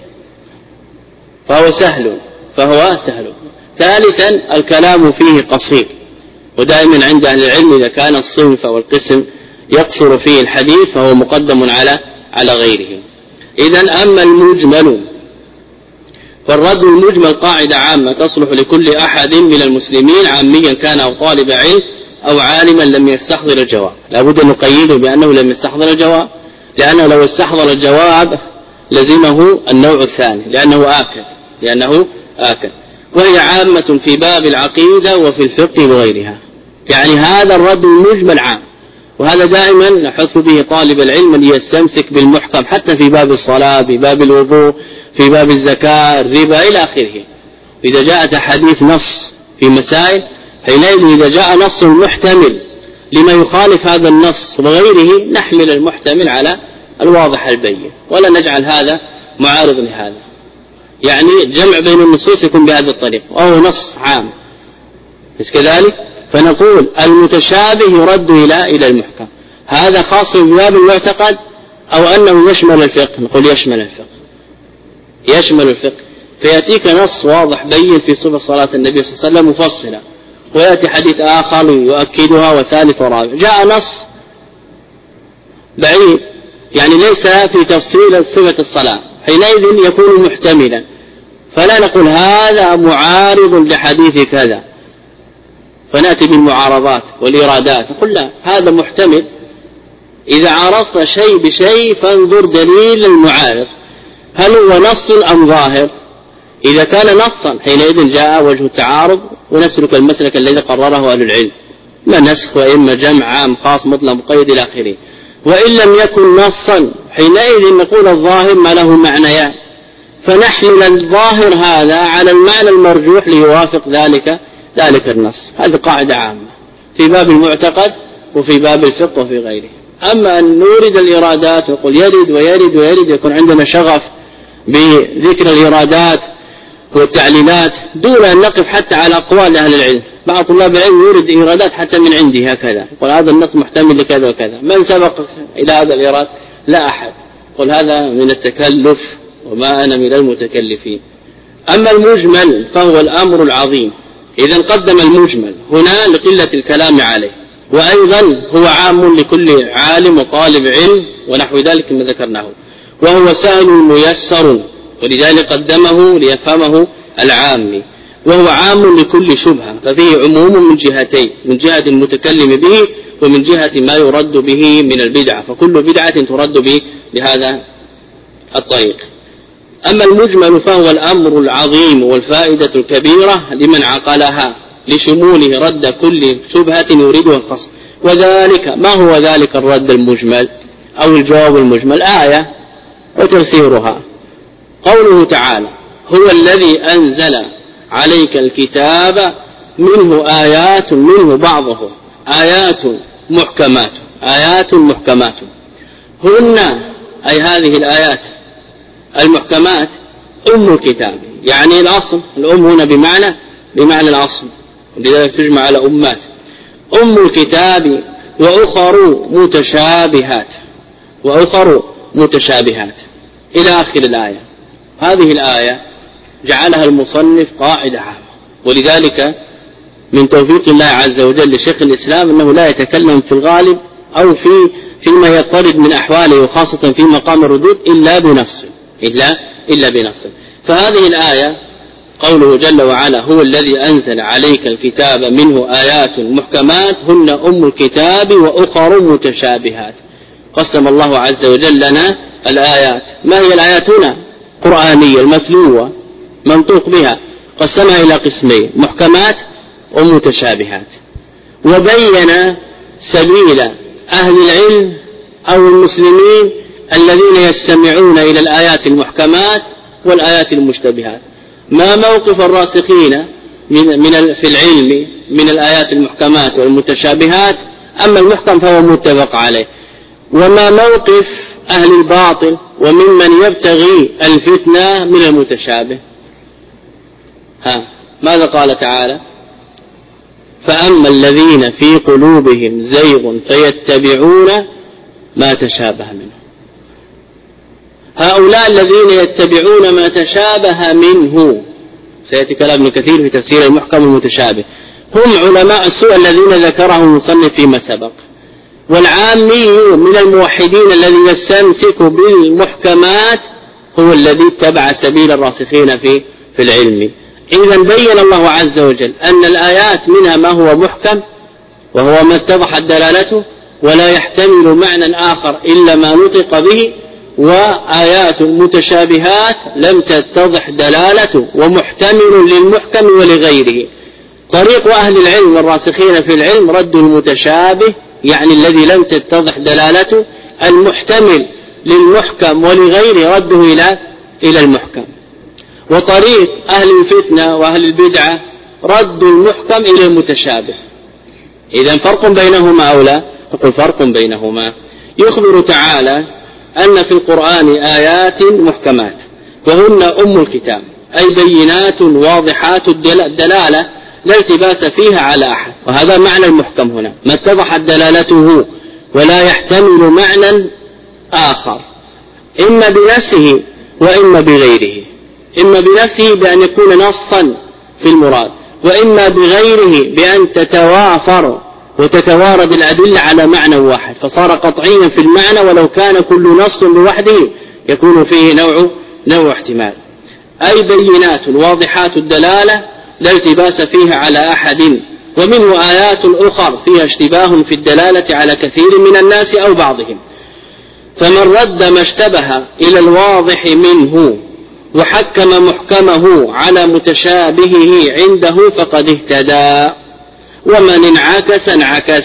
فهو سهل فهو سهل ثالثا الكلام فيه قصير، ودائما عند أهل العلم إذا كان الصنف أو القسم يقصر فيه الحديث فهو مقدم على على غيره. إذن أما المجمل فالرد المجمل قاعدة عامة تصلح لكل أحد من المسلمين عاميا كان أو طالب علم أو عالما لم يستحضر الجواب. لا بد أن نقيده بأنه لم يستحضر الجواب، لأنه لو استحضر الجواب لزمه النوع الثاني لأنه آكد لأنه آكد وهي عامة في باب العقيدة وفي الفقه وغيرها. يعني هذا الرد المجمل عام، وهذا دائما نحث به طالب العلم أن يستمسك بالمحكم حتى في باب الصلاة، في باب الوضوء، في باب الزكاة، الربا إلى آخره. إذا جاءت حديث نص في مسائل حينئذ إذا جاء نص محتمل لما يخالف هذا النص وغيره نحمل المحتمل على الواضح البين ولا نجعل هذا معارض لهذا. يعني جمع بين النصوص يكون بهذه الطريقة وهو نص عام بس كذلك. فنقول المتشابه يرد إلى إلى المحكم. هذا خاص بباب المعتقد أو أنه يشمل الفقه؟ نقول يشمل الفقه يشمل الفقه فيأتيك نص واضح بين في صفة صلاة النبي صلى الله عليه وسلم مفصلة، ويأتي حديث آخر يؤكدها وثالث ورابع. جاء نص بعيد يعني ليس في تفصيل صفة الصلاة حينئذ يكون محتملا، فلا نقول هذا معارض لحديث كذا فنأتي بالمعارضات والإرادات، نقول لا هذا محتمل. إذا عرفت شيء بشيء فانظر دليل المعارض هل هو نص أم ظاهر. إذا كان نصا حينئذ جاء وجه التعارض ونسلك المسلك الذي قرره أهل العلم، ما نسخ وإما جمع عام خاص مطلق مقيد إلى آخره. وإن لم يكن نصا حينئذ نقول الظاهر ما له معنيان، فنحمل الظاهر هذا على المعنى المرجوح ليوافق ذلك ذلك النص. هذه قاعدة عامة في باب المعتقد وفي باب الفقه وفي غيره. أما أن نورد الإرادات ويقول يرد ويرد ويرد يكون عندنا شغف بذكر الإرادات والتعليلات دون أن نقف حتى على أقوال أهل العلم. بعض طلاب العلم يورد إرادات حتى من عندي هكذا يقول هذا النص محتمل لكذا وكذا، من سبق إلى هذا الإراد؟ لا أحد. قل هذا من التكلف وما أنا من المتكلفين. أما المجمل فهو الأمر العظيم. إذن قدم المجمل هنا لقلة الكلام عليه وأيضا هو عام لكل عالم وطالب علم ونحو ذلك ما ذكرناه، وهو سهل ميسر ولذلك قدمه ليفهمه العامي، وهو عام لكل شبهة، ففيه عموم من جهتين، من جهة المتكلم به ومن جهة ما يرد به من البدعة، فكل بدعة ترد به بهذا الطريق. أما المجمل فهو الأمر العظيم والفائدة الكبيرة لمن عقلها لشموله رد كل شبهة يريدها الخصم. وذلك ما هو ذلك الرد المجمل أو الجواب المجمل؟ آية وتفسيرها. قوله تعالى: هو الذي أنزل عليك الكتاب منه آيات منه بعضه آيات محكمات آيات محكمات هن أي هذه الآيات المحكمات أم الكتاب، يعني الأصل، الأم هنا بمعنى بمعنى الأصل، لذلك تجمع على أمات، أم الكتاب وأخر متشابهات وأخر متشابهات إلى آخر الآية. هذه الآية جعلها المصنف قاعدة عامة، ولذلك من توفيق الله عز وجل لشيخ الإسلام أنه لا يتكلم في الغالب أو في فيما يطرد من أحواله وخاصة في مقام الردود إلا بنص إلا إلا بنص. فهذه الآية قوله جل وعلا: هو الذي أنزل عليك الكتاب منه آيات محكمات هن أم الكتاب وأخر متشابهات. قسم الله عز وجل لنا الآيات. ما هي الآيات هنا؟ قرآنية المتلوة منطوق بها، قسمها إلى قسمين: محكمات ومتشابهات. وبين سبيل أهل العلم أو المسلمين الذين يستمعون إلى الآيات المحكمات والآيات المشتبهات. ما موقف الراسخين من من في العلم من الآيات المحكمات والمتشابهات؟ أما المحكم فهو متفق عليه. وما موقف أهل الباطل وممن يبتغي الفتنة من المتشابه؟ ها ماذا قال تعالى؟ فأما الذين في قلوبهم زيغ فيتبعون ما تشابه منه. هؤلاء الذين يتبعون ما تشابه منه، سيأتي كلام ابن كثير في تفسير المحكم المتشابه، هم علماء السوء الذين ذكرهم المصنف فيما سبق. والعامي من الموحدين الذي يستمسك بالمحكمات هو الذي اتبع سبيل الراسخين في في العلم. إذن بين الله عز وجل أن الآيات منها ما هو محكم وهو ما اتضحت دلالته ولا يحتمل معنى آخر إلا ما نطق به، وآيات متشابهات لم تتضح دلالته ومحتمل للمحكم ولغيره. طريق أهل العلم والراسخين في العلم رد المتشابه، يعني الذي لم تتضح دلالته، المحتمل للمحكم ولغيره رده إلى إلى المحكم. وطريق أهل الفتنة وأهل البدعة رد المحكم إلى المتشابه. إذن فرق بينهما أو لا؟ نقول فرق بينهما. يخبر تعالى أن في القرآن آيات محكمات وهن أم الكتاب، أي بينات واضحات الدلالة لا التباس فيها على أحد، وهذا معنى المحكم هنا، ما اتضحت دلالته ولا يحتمل معنى آخر إما بنفسه وإما بغيره، إما بنفسه بأن يكون نصا في المراد، وإما بغيره بأن تتوافر وتتوارد الأدلة على معنى واحد فصار قطعيا في المعنى، ولو كان كل نص لوحده يكون فيه نوع نوع احتمال. أي بينات واضحات الدلالة لا التباس فيها على أحد. ومنه آيات أخر فيها اشتباه في الدلالة على كثير من الناس أو بعضهم. فمن رد ما اشتبه إلى الواضح منه وحكم محكمه على متشابهه عنده فقد اهتدى، ومن انعكس انعكس.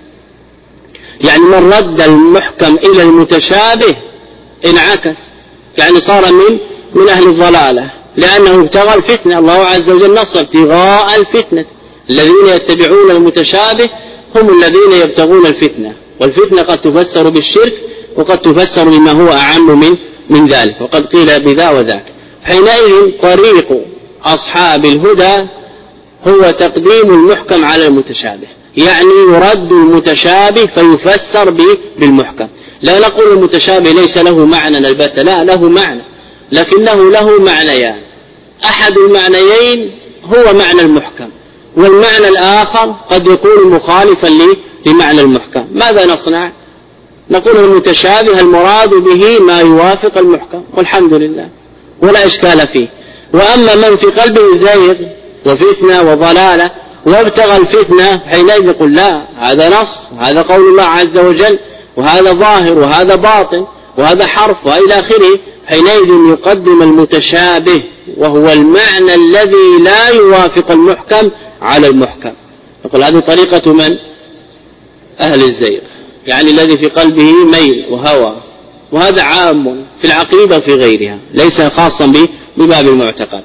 يعني من رد المحكم إلى المتشابه انعكس، يعني صار من من أهل الضلالة، لأنه ابتغى الفتنة. الله عز وجل نص ابتغاء الفتنة. الذين يتبعون المتشابه هم الذين يبتغون الفتنة، والفتنة قد تفسر بالشرك وقد تفسر بما هو أعم من من ذلك، وقد قيل بذا وذاك. حينئذ طريق أصحاب الهدى هو تقديم المحكم على المتشابه، يعني يرد المتشابه فيفسر بالمحكم. لا نقول المتشابه ليس له معنى البتة، لا، له معنى، لكنه له معنيان. أحد المعنيين هو معنى المحكم، والمعنى الآخر قد يكون مخالفا بمعنى المحكم، ماذا نصنع؟ نقول المتشابه المراد به ما يوافق المحكم والحمد لله ولا إشكال فيه. وأما من في قلبه زيغ وفتنة وضلالة وابتغى الفتنة حينئذ يقول لا، هذا نص، هذا قول الله عز وجل، وهذا ظاهر وهذا باطن وهذا حرف وإلى آخره، حينئذ يقدم المتشابه وهو المعنى الذي لا يوافق المحكم على المحكم. نقول هذه طريقة من؟ أهل الزيغ، يعني الذي في قلبه ميل وهوى، وهذا عام في العقيدة وفي غيرها ليس خاصا بباب المعتقد.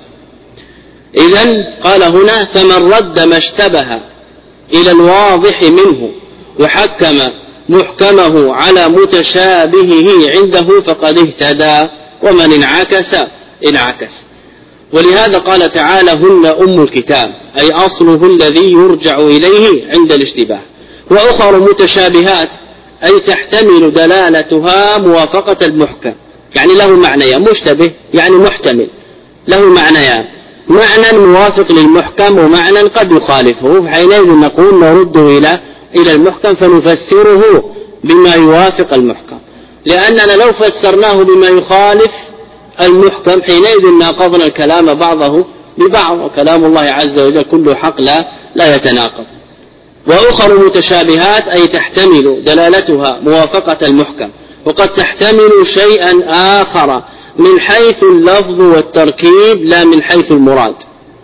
إذن قال هنا فمن رد ما اشتبه إلى الواضح منه وحكم محكمه على متشابهه عنده فقد اهتدى ومن انعكس انعكس. ولهذا قال تعالى هن أم الكتاب، أي أصله الذي يرجع إليه عند الاشتباه. وأخر متشابهات أي تحتمل دلالتها موافقة المحكم، يعني له معنيان، مشتبه يعني محتمل، له معنيان، معنى موافق للمحكم ومعنى قد يخالفه، حينئذ نقول نرده إلى إلى المحكم فنفسره بما يوافق المحكم، لأننا لو فسرناه بما يخالف المحكم حينئذ ناقضنا الكلام بعضه ببعض، وكلام الله عز وجل كله حق لا, لا يتناقض. وأخر متشابهات أي تحتمل دلالتها موافقة المحكم، وقد تحتمل شيئا آخر من حيث اللفظ والتركيب لا من حيث المراد.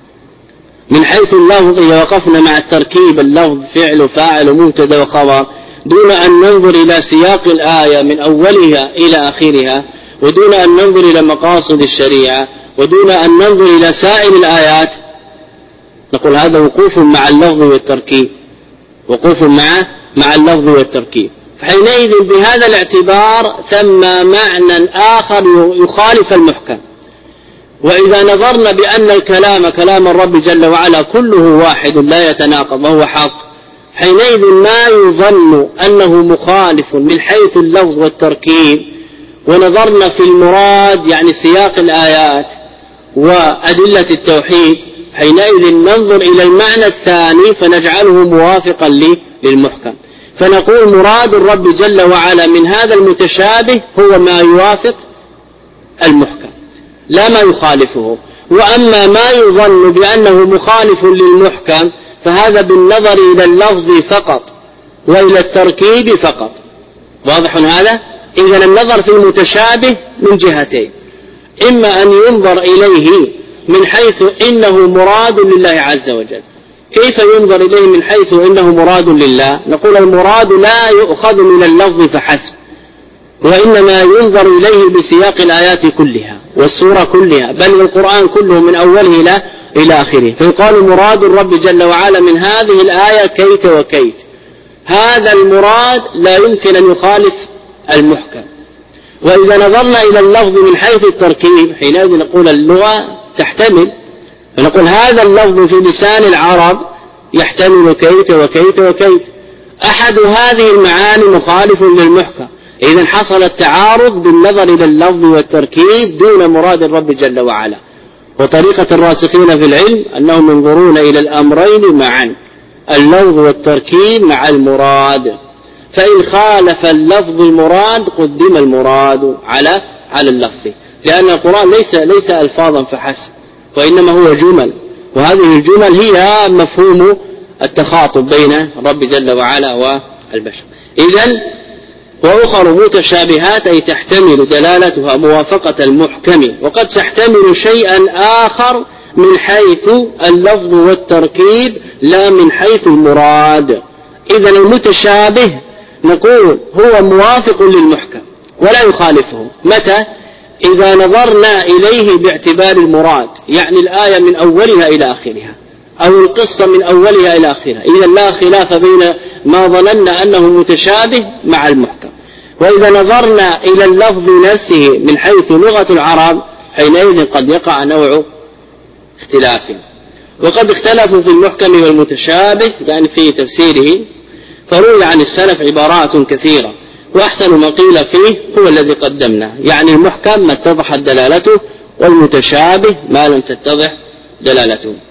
من حيث اللفظ إذا وقفنا مع التركيب اللفظ فعل فاعل ومبتدا وخبر دون أن ننظر إلى سياق الآية من أولها إلى آخرها، ودون أن ننظر إلى مقاصد الشريعة، ودون أن ننظر إلى سائر الآيات، نقول هذا وقوف مع اللفظ والتركيب، وقوف مع مع اللفظ والتركيب. فحينئذ بهذا الاعتبار ثم معنى آخر يخالف المحكم. وإذا نظرنا بأن الكلام كلام الرب جل وعلا كله واحد لا يتناقض وهو حق، حينئذ ما يظن أنه مخالف من حيث اللفظ والتركيب، ونظرنا في المراد يعني سياق الآيات وأدلة التوحيد، حينئذ ننظر إلى المعنى الثاني فنجعله موافقا للمحكم، فنقول مراد الرب جل وعلا من هذا المتشابه هو ما يوافق المحكم لا ما يخالفه. وأما ما يظن بأنه مخالف للمحكم فهذا بالنظر إلى اللفظ فقط وإلى التركيب فقط. واضح هذا؟ إذن النظر في المتشابه من جهتين، إما أن ينظر إليه من حيث إنه مراد لله عز وجل. كيف ينظر إليه من حيث إنه مراد لله؟ نقول المراد لا يؤخذ من اللفظ فحسب، وإنما ينظر إليه بسياق الآيات كلها والسورة كلها، بل القرآن كله من أوله إلى إلى آخره. فيقال مراد الرب جل وعلا من هذه الآية كيت وكيت، هذا المراد لا يمكن أن يخالف المحكم. وإذا نظرنا إلى اللفظ من حيث التركيب حينئذ نقول اللغة تحتمل، فنقول هذا اللفظ في لسان العرب يحتمل كيت وكيت وكيت، أحد هذه المعاني مخالف للمحكم. إذن حصل التعارض بالنظر إلى اللفظ والتركيب دون مراد الرب جل وعلا. وطريقة الراسخين في العلم أنهم ينظرون إلى الأمرين معا، اللفظ والتركيب مع المراد، فإن خالف اللفظ المراد قدم المراد على على اللفظ، لأن القرآن ليس ليس ألفاظا فحسب، وإنما هو جمل، وهذه الجمل هي مفهوم التخاطب بين الرب جل وعلا والبشر. إذن وأخر متشابهات أي تحتمل دلالتها موافقة المحكم، وقد تحتمل شيئا آخر من حيث اللفظ والتركيب لا من حيث المراد. إذن المتشابه نقول هو موافق للمحكم ولا يخالفه. متى؟ إذا نظرنا إليه باعتبار المراد، يعني الآية من أولها إلى آخرها أو القصة من أولها إلى آخرها، إذا لا خلاف بين ما ظننا أنه متشابه مع المحكم. وإذا نظرنا إلى اللفظ نفسه من حيث لغة العرب حينئذ قد يقع نوع اختلاف. وقد اختلفوا في المحكم والمتشابه يعني في تفسيره، فروي عن السلف عبارات كثيرة، وأحسن ما قيل فيه هو الذي قدمنا، يعني المحكم ما اتضحت دلالته، والمتشابه ما لم تتضح دلالته.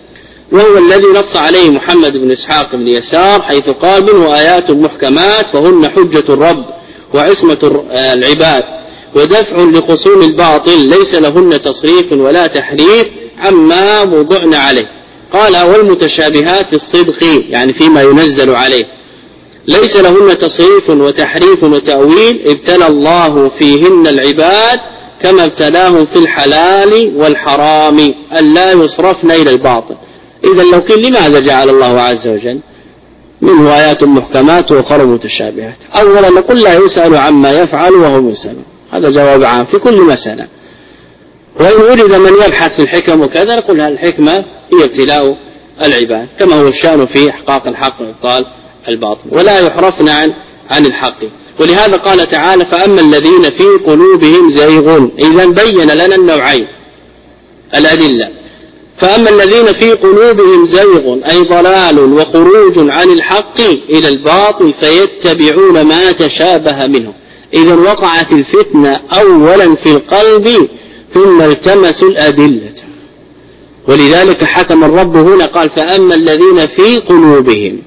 وهو الذي نص عليه محمد بن إسحاق بن يسار حيث قال منه آيات محكمات فهن حجة الرب وعصمة العباد ودفع لخصوم الباطل ليس لهن تصريف ولا تحريف عما وضعن عليه. قال والمتشابهات الصدق يعني فيما ينزل عليه ليس لهن تصريف وتحريف وتأويل ابتلى الله فيهن العباد كما ابتلاهم في الحلال والحرام ألا يصرفن إلى الباطل. إذا لو قيل لماذا جعل الله عز وجل منه آيات محكمات وأخرى متشابهات؟ أولا نقول لا يسأل عما يفعل وهم يسألون، هذا جواب عام في كل مسألة. وإن وجد من يبحث في الحكم وكذا نقول الحكمة هي ابتلاء العباد كما هو الشأن في إحقاق الحق وإبطال الباطل ولا يحرفن عن عن الحق. ولهذا قال تعالى فأما الذين في قلوبهم زيغ. إذا بين لنا النوعين الأدلة. فأما الذين في قلوبهم زيغ أي ضلال وخروج عن الحق إلى الباطل فيتبعون ما تشابه منه. إذا وقعت الفتنة أولا في القلب ثم التمسوا الأدلة، ولذلك حكم الرب هنا قال فأما الذين في قلوبهم.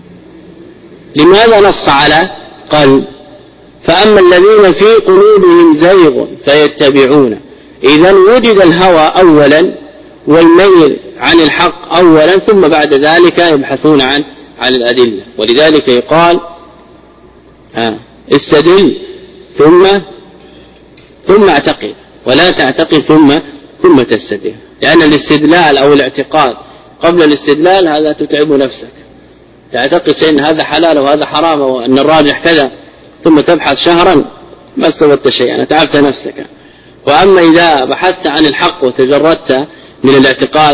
لماذا نص على قلب؟ فأما الذين في قلوبهم زيغ فيتبعون. إذا وجد الهوى أولا والميل عن الحق أولا ثم بعد ذلك يبحثون عن عن الأدلة. ولذلك يقال آه استدل ثم ثم اعتقد ولا تعتقد ثم ثم تستدل، لأن الاستدلال أو الاعتقاد قبل الاستدلال هذا تتعب نفسك، تعتقد شيء أن هذا حلال وهذا حرام وأن الراجح كذا ثم تبحث شهرا ما استفدت شيئا تعبت نفسك. وأما إذا بحثت عن الحق وتجردت من الاعتقاد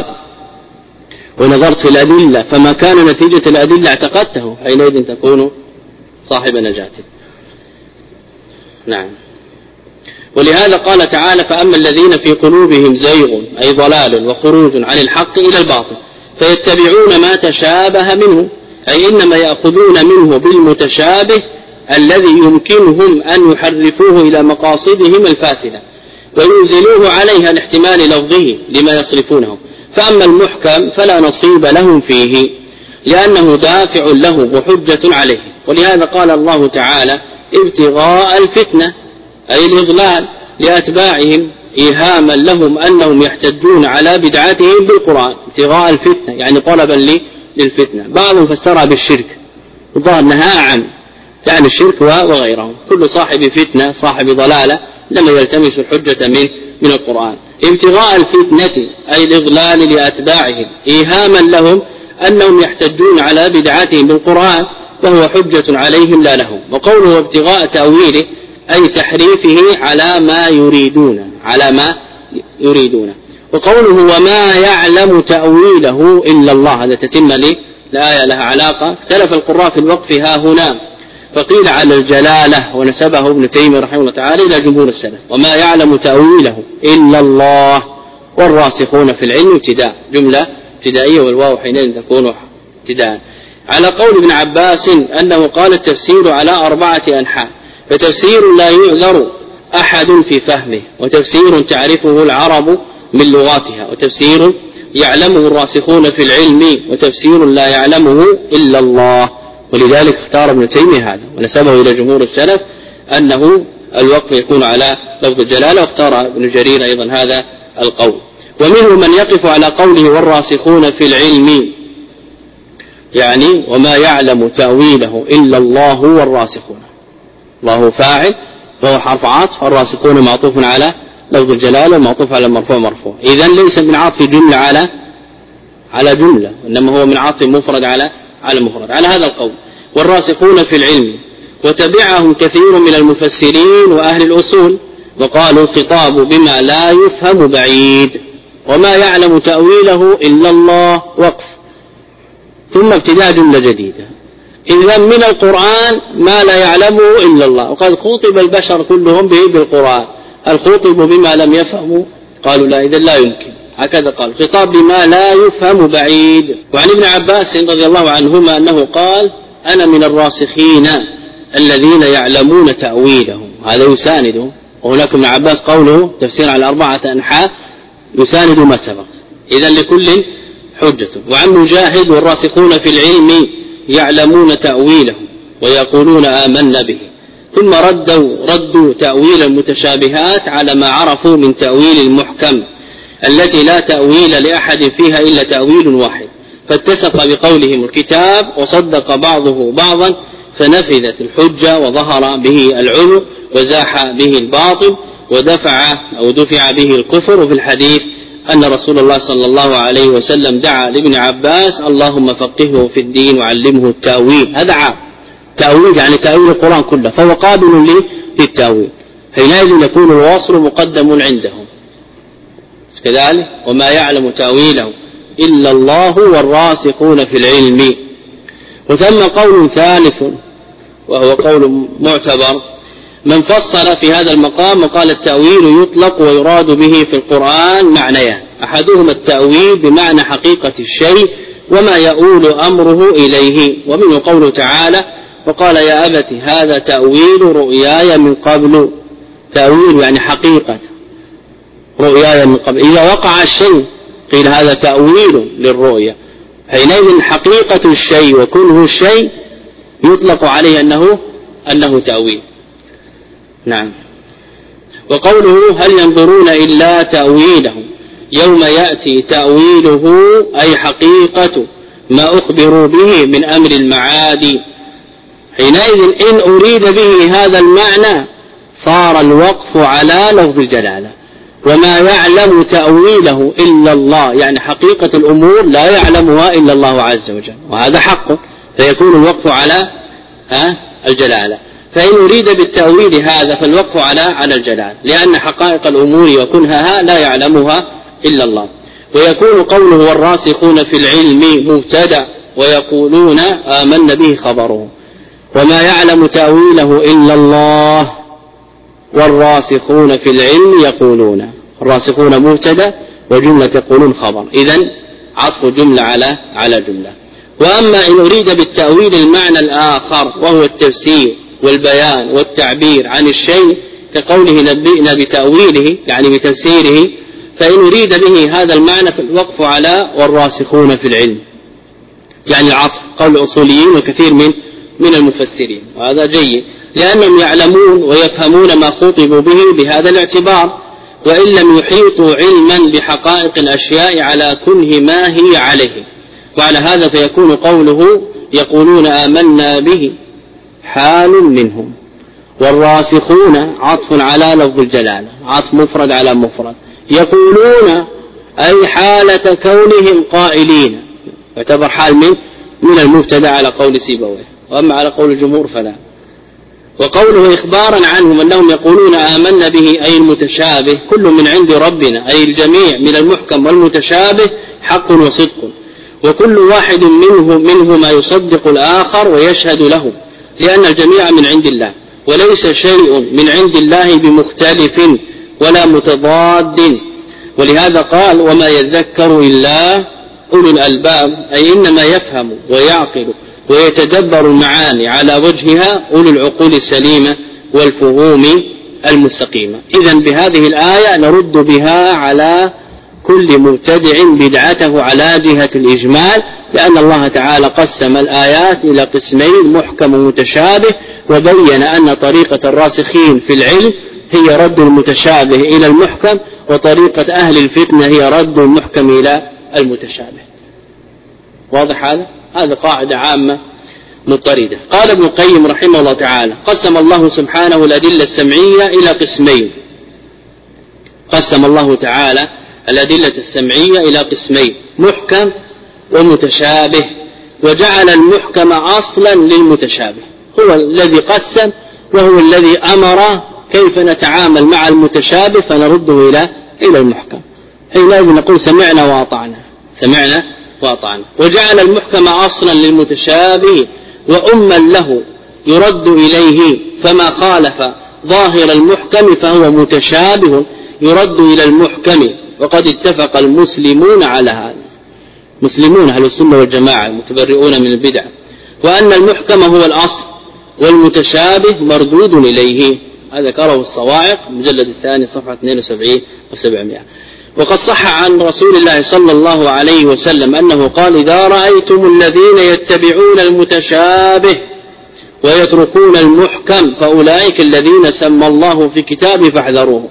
ونظرت في الأدلة فما كان نتيجة الأدلة اعتقدته حينئذ تكون صاحب نجاة. نعم. ولهذا قال تعالى فأما الذين في قلوبهم زيغ أي ضلال وخروج عن الحق إلى الباطل فيتبعون ما تشابه منه أي إنما يأخذون منه بالمتشابه الذي يمكنهم أن يحرفوه إلى مقاصدهم الفاسدة وينزلوه عليها لاحتمال لفظه لما يصرفونه. فأما المحكم فلا نصيب لهم فيه لأنه دافع له وحجة عليه. ولهذا قال الله تعالى ابتغاء الفتنة أي الإضلال لأتباعهم إيهاما لهم أنهم يحتجون على بدعتهم بالقرآن. ابتغاء الفتنة يعني طلبا للفتنة. بعضهم فسرها بالشرك وظهر أنها أعم يعني الشرك وغيره. كل صاحب فتنة صاحب ضلالة لما يلتمس الحجة من من القرآن. ابتغاء الفتنة أي الإضلال لأتباعهم إيهاما لهم أنهم يحتجون على بدعتهم بالقرآن وهو حجة عليهم لا لهم. وقوله ابتغاء تأويله أي تحريفه على ما يريدون على ما يريدون. وقوله وما يعلم تأويله إلا الله هذا تتم لي الآية لها علاقة. اختلف القراء في الوقف ها هنا فقيل على الجلالة ونسبه ابن تيمية رحمه الله تعالى إلى جمهور السلف وما يعلم تأويله إلا الله والراسخون في العلم ابتداء جملة ابتدائية والواو حينئذ تكون ابتداء. على قول ابن عباس أنه قال التفسير على أربعة أنحاء فتفسير لا يعذر أحد في فهمه وتفسير تعرفه العرب من لغاتها وتفسير يعلمه الراسخون في العلم وتفسير لا يعلمه إلا الله. ولذلك اختار ابن تيمية هذا ونسبه إلى جمهور السلف أنه الوقف يكون على لفظ الجلالة واختار ابن جرير أيضا هذا القول. ومنهم من يقف على قوله والراسخون في العلم يعني وما يعلم تأويله إلا الله والراسخون. الله فاعل وهو حرف عطف والراسخون معطوف على لفظ الجلالة معطوف على مرفوع مرفوع. إذن ليس من عطف جملة على على جملة إنما هو من عطف مفرد على على مفرد على هذا القول. والراسخون في العلم وتبعهم كثير من المفسرين وأهل الأصول وقالوا الخطاب بما لا يفهم بعيد وما يعلم تأويله إلا الله وقف ثم ابتداء جملة جديدة. إذا من القرآن ما لا يعلمه إلا الله وقد خطب البشر كلهم به بالقرآن هل خطبوا بما لم يفهموا؟ قالوا لا إذا لا يمكن. هكذا قال خطاب بما لا يفهم بعيد. وعن ابن عباس رضي الله عنهما أنه قال أنا من الراسخين الذين يعلمون تأويله هذا يسانده. وهناك ابن عباس قوله تفسير على أربعة أنحاء يساند ما سبق. إذا لكل حجة. وعن مجاهد والراسخون في العلم يعلمون تأويله ويقولون آمنا به. ثم ردوا, ردوا تأويل المتشابهات على ما عرفوا من تأويل المحكم التي لا تأويل لأحد فيها إلا تأويل واحد، فاتسق بقولهم الكتاب وصدق بعضه بعضا فنفذت الحجة وظهر به العلو وزاح به الباطل ودفع أو دفع به الكفر. وفي الحديث أن رسول الله صلى الله عليه وسلم دعا لابن عباس اللهم فقهه في الدين وعلمه التأويل. هذا عام تأويل يعني تأويل القرآن كله، فهو قابل للتأويل، حينئذ يكون الوصل مقدم عندهم كذلك. وما يعلم تأويله إلا الله والراسخون في العلم. وثم قول ثالث وهو قول معتبر من فصل في هذا المقام وقال التأويل يطلق ويراد به في القرآن معنيان، أحدهما التأويل بمعنى حقيقة الشيء وما يؤول أمره إليه، ومنه قوله تعالى وقال يا أبت هذا تأويل رؤياي من قبل. تأويل يعني حقيقة رؤياي من قبل، إذا وقع الشيء قيل هذا تأويل للرؤيا، حينئذ حقيقة الشيء وكله الشيء يطلق عليه أنه, أنه تأويل. نعم. وقوله هل ينظرون إلا تأويله يوم يأتي تأويله أي حقيقة ما أخبروا به من أمر المعاد، حينئذ إن أريد به هذا المعنى صار الوقف على لفظ الجلالة. وما يعلم تأويله إلا الله يعني حقيقة الأمور لا يعلمها إلا الله عز وجل، وهذا حق، فيكون الوقف على الجلالة. فإن أريد بالتأويل هذا فالوقف على على الجلالة، لأن حقائق الأمور وكنهها لا يعلمها إلا الله. ويكون قوله والراسخون في العلم مبتدأ ويقولون آمنا به خبره. وما يعلم تأويله إلا الله والراسخون في العلم يقولون، الراسخون مبتدأ وجملة يقولون خبر، إذن عطف جملة على على جملة. وأما إن أريد بالتأويل المعنى الآخر وهو التفسير والبيان والتعبير عن الشيء كقوله نبئنا بتأويله يعني بتفسيره، فإن أريد به هذا المعنى فالوقف على والراسخون في العلم يعني العطف، قول الأصوليين وكثير من من المفسرين، وهذا جيد لأنهم يعلمون ويفهمون ما خطبوا به بهذا الاعتبار، وإن لم يحيطوا علما بحقائق الأشياء على كنه ما هي عليه. وعلى هذا فيكون قوله يقولون آمنا به حال منهم، والراسخون عطف على لفظ الجلالة، عطف مفرد على مفرد، يقولون أي حالة كونهم قائلين، يعتبر حال من من المبتدأ على قول سيبويه، وأما على قول الجمهور فلا. وقوله إخبارا عنهم أنهم يقولون آمنا به أي المتشابه كل من عند ربنا، أي الجميع من المحكم والمتشابه حق وصدق، وكل واحد منه منهما يصدق الآخر ويشهد له، لأن الجميع من عند الله، وليس شيء من عند الله بمختلف ولا متضاد. ولهذا قال وما يذكر إلا أولو الألباب، أي إنما يفهم ويعقل ويتدبر المعاني على وجهها أولو العقول السليمة والفهوم المستقيمة. إذن بهذه الآية نرد بها على كل مبتدع بدعته على جهة الإجمال، لأن الله تعالى قسم الآيات إلى قسمين محكم ومتشابه، وبين أن طريقة الراسخين في العلم هي رد المتشابه إلى المحكم، وطريقة أهل الفتنة هي رد المحكم إلى المتشابه. واضح هذا؟ هذا قاعدة عامة مضطردة. قال ابن القيم رحمه الله تعالى قسم الله سبحانه الأدلة السمعية إلى قسمين، قسم الله تعالى الأدلة السمعية إلى قسمين محكم ومتشابه، وجعل المحكم أصلا للمتشابه، هو الذي قسم وهو الذي أمر كيف نتعامل مع المتشابه فنرده إلى إلى المحكم، حينئذ نقول سمعنا وأطعنا، سمعنا وأطعنا. وجعل المحكم أصلا للمتشابه وأما له يرد إليه، فما خالف ظاهر المحكم فهو متشابه يرد إلى المحكم، وقد اتفق المسلمون على هذا، مسلمون أهل السنة والجماعة المتبرئون من البدع، وأن المحكم هو الأصل والمتشابه مردود إليه. هذا ذكره الصواعق مجلد الثاني صفحة اثنين وسبعين وسبعمائة. وقد صح عن رسول الله صلى الله عليه وسلم أنه قال: إذا رأيتم الذين يتبعون المتشابه ويتركون المحكم فأولئك الذين سمى الله في كتابه فاحذروه.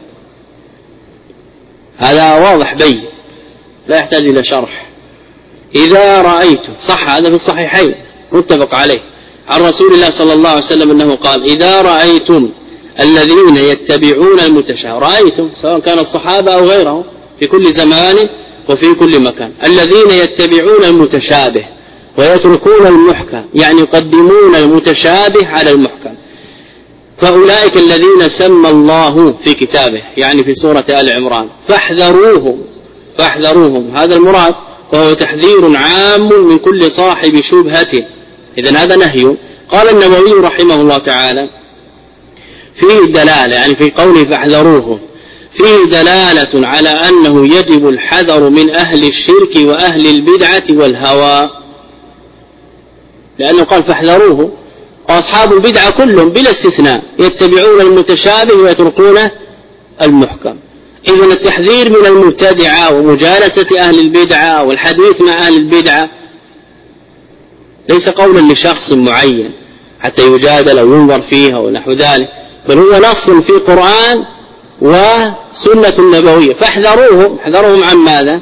هذا واضح بين لا يحتاج إلى شرح. إذا رأيتم، صح، هذا في الصحيحين متفق عليه عن رسول الله صلى الله عليه وسلم أنه قال: إذا رأيتم الذين يتبعون المتشابه، رأيتم سواء كان الصحابة أو غيرهم في كل زمان وفي كل مكان، الذين يتبعون المتشابه ويتركون المحكم، يعني يقدمون المتشابه على المحكم، فأولئك الذين سمى الله في كتابه، يعني في سورة آل عمران، فاحذروهم فاحذروهم هذا المراد، وهو تحذير عام من كل صاحب شبهة. إذن هذا نهي. قال النووي رحمه الله تعالى: فيه دلالة، يعني في قوله فاحذروهم فيه دلالة على أنه يجب الحذر من أهل الشرك وأهل البدعة والهوى، لأنه قال فاحذروه، وأصحاب البدعة كلهم بلا استثناء يتبعون المتشابه ويتركون المحكم. إذن التحذير من المبتدعة ومجالسة أهل البدعة والحديث مع أهل البدعة ليس قولا لشخص معين حتى يجادل أو ينظر فيها ونحو ذلك، بل هو نص في القرآن وسنة نبوية. فاحذروهم، احذروهم عن ماذا؟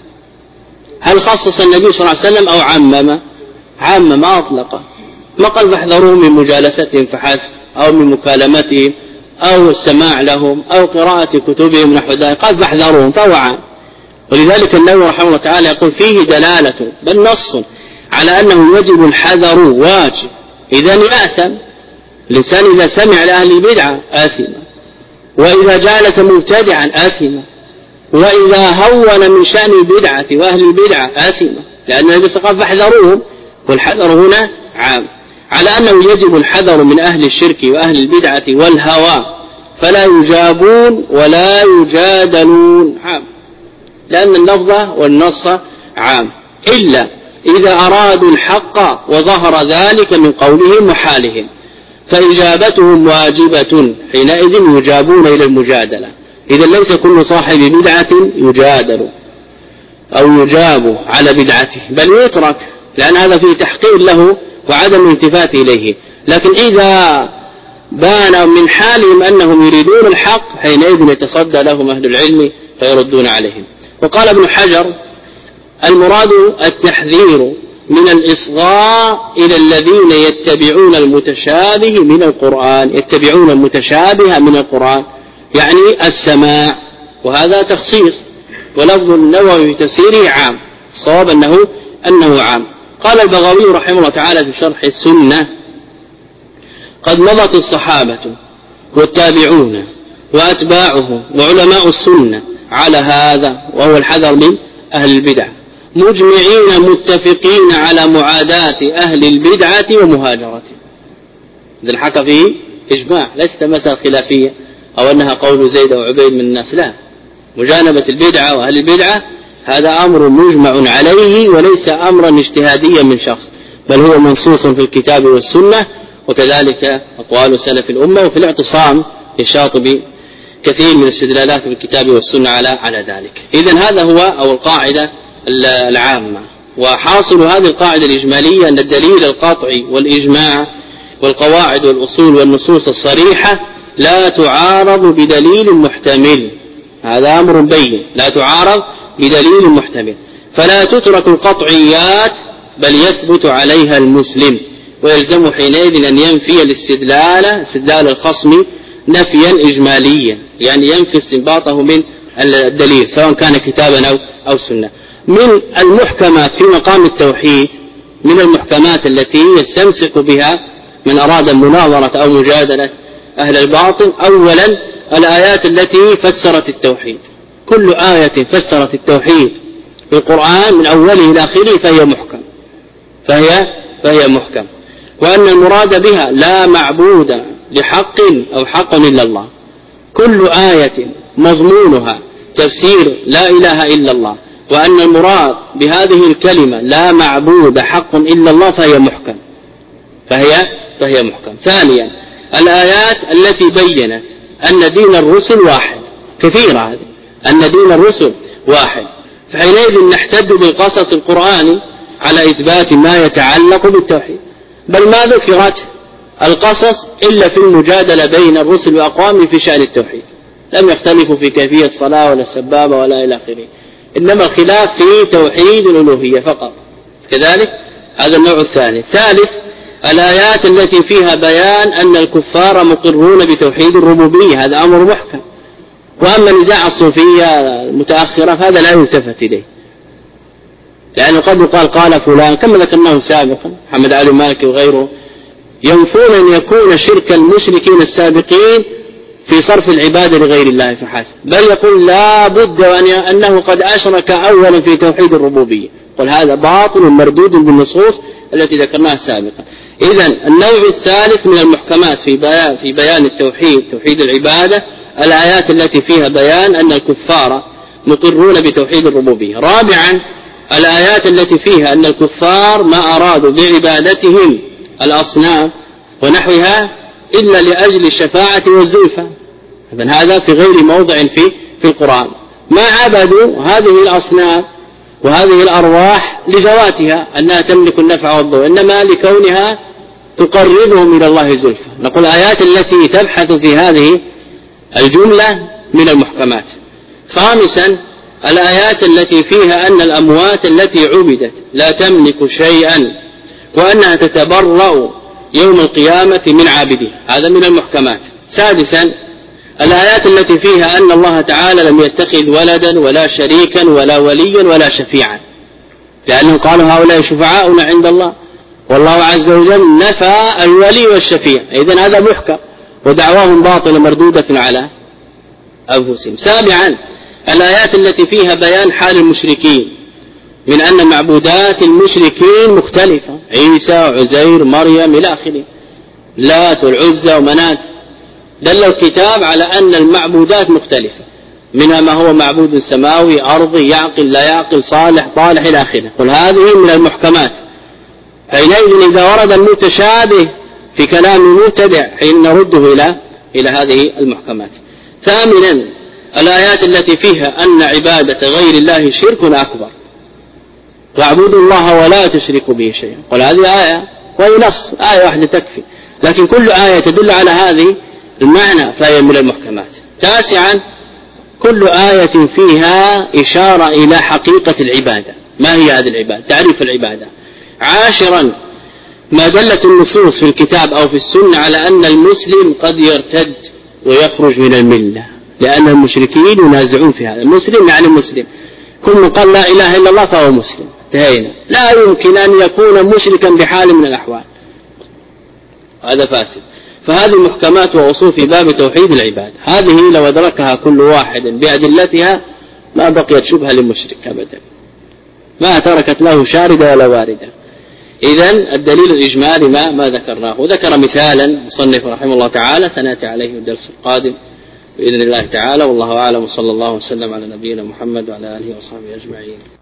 هل خصص النبي صلى الله عليه وسلم أو عمم؟ عمم، أطلق، ما قال فاحذروهم من مجالستهم فحسب أو من مكالمتهم أو السماع لهم أو قراءة كتبهم نحو ذلك، قال فاحذروهم، فهو عام. ولذلك النووي رحمه الله تعالى يقول فيه دلالة بل نص على أنه يجب الحذر، واجب. إذن يأثم الإنسان إذا سمع لأهل البدعة آثم، وإذا جالس مبتدعا آثم، وإذا هون من شأن البدعة وأهل البدعة آثم، لأن النبي قال فاحذروهم، والحذر هنا عام، على أنه يجب الحذر من أهل الشرك وأهل البدعة والهوى، فلا يجابون ولا يجادلون، عام، لأن اللفظ والنص عام، إلا إذا أرادوا الحق وظهر ذلك من قولهم وحالهم، فإجابتهم واجبة، حينئذ يجابون إلى المجادلة. إذا ليس كل صاحب بدعة يجادل أو يجاب على بدعته، بل يترك، لأن هذا فيه تحقير له وعدم الالتفات إليه. لكن إذا بان من حالهم أنهم يريدون الحق حينئذ يتصدى لهم أهل العلم فيردون عليهم. وقال ابن حجر: المراد التحذير من الإصغاء إلى الذين يتبعون المتشابه من القرآن، يتبعون المتشابه من القرآن، يعني السماع، وهذا تخصيص، ولفظ النووي في تفسيره عام، صواب أنه أنه عام. قال البغوي رحمه الله تعالى في شرح السنة: قد مضت الصحابة والتابعون وأتباعهم وعلماء السنة على هذا، وهو الحذر من أهل البدع، مجمعين متفقين على معاداة أهل البدعة ومهاجرتهم. إذن حكى فيه إجماع، ليست مسألة خلافية أو أنها قول زيد أو عبيد من الناس، لا، مجانبة البدعة وأهل البدعة هذا أمر مجمع عليه وليس أمرا اجتهاديا من شخص، بل هو منصوص في الكتاب والسنة، وكذلك أقوال سلف الأمة. وفي الاعتصام للشاطبي كثير من الاستدلالات في الكتاب والسنة على على ذلك. إذن هذا هو أو القاعدة العامة. وحاصل هذه القاعدة الإجمالية أن الدليل القطعي والإجماع والقواعد والأصول والنصوص الصريحة لا تعارض بدليل محتمل، هذا أمر بين، لا تعارض بدليل محتمل، فلا تترك القطعيات بل يثبت عليها المسلم، ويلزم حينئذ أن ينفي الاستدلال استدلال الخصم نفيا إجماليا، يعني ينفي استنباطه من الدليل سواء كان كتابا أو, أو سنة. من المحكمات في مقام التوحيد، من المحكمات التي يستمسك بها من أراد مناظرة أو مجادلة أهل الباطل، أولا الآيات التي فسرت التوحيد، كل آية فسرت التوحيد في القرآن من أوله إلى آخره فهي محكم فهي فهي محكم وأن المراد بها لا معبود لحق أو حق إلا الله. كل آية مضمونها تفسير لا إله إلا الله، وأن المراد بهذه الكلمة لا معبود حق إلا الله فهي محكم فهي فهي محكم. ثانيا الآيات التي بيّنت أن دين الرسل واحد، كثيرة هذه، أن دين الرسل واحد. فحينئذ نحتج بالقصص القرآني على إثبات ما يتعلق بالتوحيد، بل ما ذكرت القصص إلا في المجادلة بين الرسل وأقوامهم في شأن التوحيد، لم يختلفوا في كيفية الصلاة ولا السبابة ولا إلى آخره، إنما الخلاف في توحيد الألوهية فقط. كذلك هذا النوع الثاني. ثالث الآيات التي فيها بيان أن الكفار مقرون بتوحيد الربوبية، هذا أمر محكم. وأما نزاع الصوفية المتأخرة فهذا لا يلتفت إليه، لأنه قد يقال قال فلان كما ذكرناه سابقا محمد علي مالكي وغيره ينفون أن يكون شرك المشركين السابقين في صرف العبادة لغير الله فحسب، بل يقول لا بد أنه قد أشرك أولا في توحيد الربوبية. قل هذا باطل مردود بالنصوص التي ذكرناها سابقا. إذن النوع الثالث من المحكمات في بيان, في بيان التوحيد توحيد العبادة الآيات التي فيها بيان أن الكفار مقرون بتوحيد الربوبية. رابعا الآيات التي فيها أن الكفار ما أرادوا بعبادتهم الأصنام ونحوها إلا لأجل الشفاعة والزلفى، إذن هذا في غير موضع في, في القرآن. ما عبدوا هذه الأصنام وهذه الأرواح لذواتها أنها تملك النفع والضر، إنما لكونها تقربهم إلى الله زلفى. نقول الآيات التي تبحث في هذه الجملة من المحكمات. خامسا الآيات التي فيها أن الأموات التي عبدت لا تملك شيئا وأنها تتبرأ يوم القيامة من عابدها، هذا من المحكمات. سادسا الآيات التي فيها أن الله تعالى لم يتخذ ولدا ولا شريكا ولا وليا ولا شفيعا، لأنهم قالوا هؤلاء شفعاؤنا عند الله، والله عز وجل نفى الولي والشفيع، إذن هذا محكم ودعواهم باطلة مردودة على أنفسهم. سابعا الآيات التي فيها بيان حال المشركين من أن معبودات المشركين مختلفة، عيسى وعزير مريم إلى آخره، لات والعزى ومنات، دل الكتاب على أن المعبودات مختلفة، منها ما هو معبود سماوي أرضي يعقل لا يعقل صالح طالح إلى آخره. قل هذه من المحكمات. حينئذ إذا ورد المتشابه في كلام المبتدع حين نرده إلى إلى هذه المحكمات. ثامنا الآيات التي فيها أن عبادة غير الله شرك أكبر، واعبدوا الله ولا تشركوا به شيئا. قل هذه آية وهي نص، آية واحدة تكفي، لكن كل آية تدل على هذه المعنى فهي من المحكمات. تاسعا كل آية فيها إشارة إلى حقيقة العبادة، ما هي هذه العبادة، تعريف العبادة. عاشرا ما دلت النصوص في الكتاب أو في السنة على أن المسلم قد يرتد ويخرج من الملة، لأن المشركين ينازعون في هذا. المسلم يعني مسلم، كل من قال لا إله إلا الله فهو مسلم، انتهينا. لا يمكن أن يكون مشركا بحال من الأحوال، هذا فاسد. فهذه محكمات وأصول في باب توحيد العباد، هذه لو أدركها كل واحد بأدلتها ما بقيت شبهة للمشرك أبدا، ما تركت له شاردة ولا واردة. إذن الدليل الإجمالي ما, ما ذكرناه، وذكر مثالا مصنف رحمه الله تعالى سنأتي عليه الدرس القادم بإذن الله تعالى. والله أعلم، وصلى الله وسلم على نبينا محمد وعلى آله وصحبه أجمعين.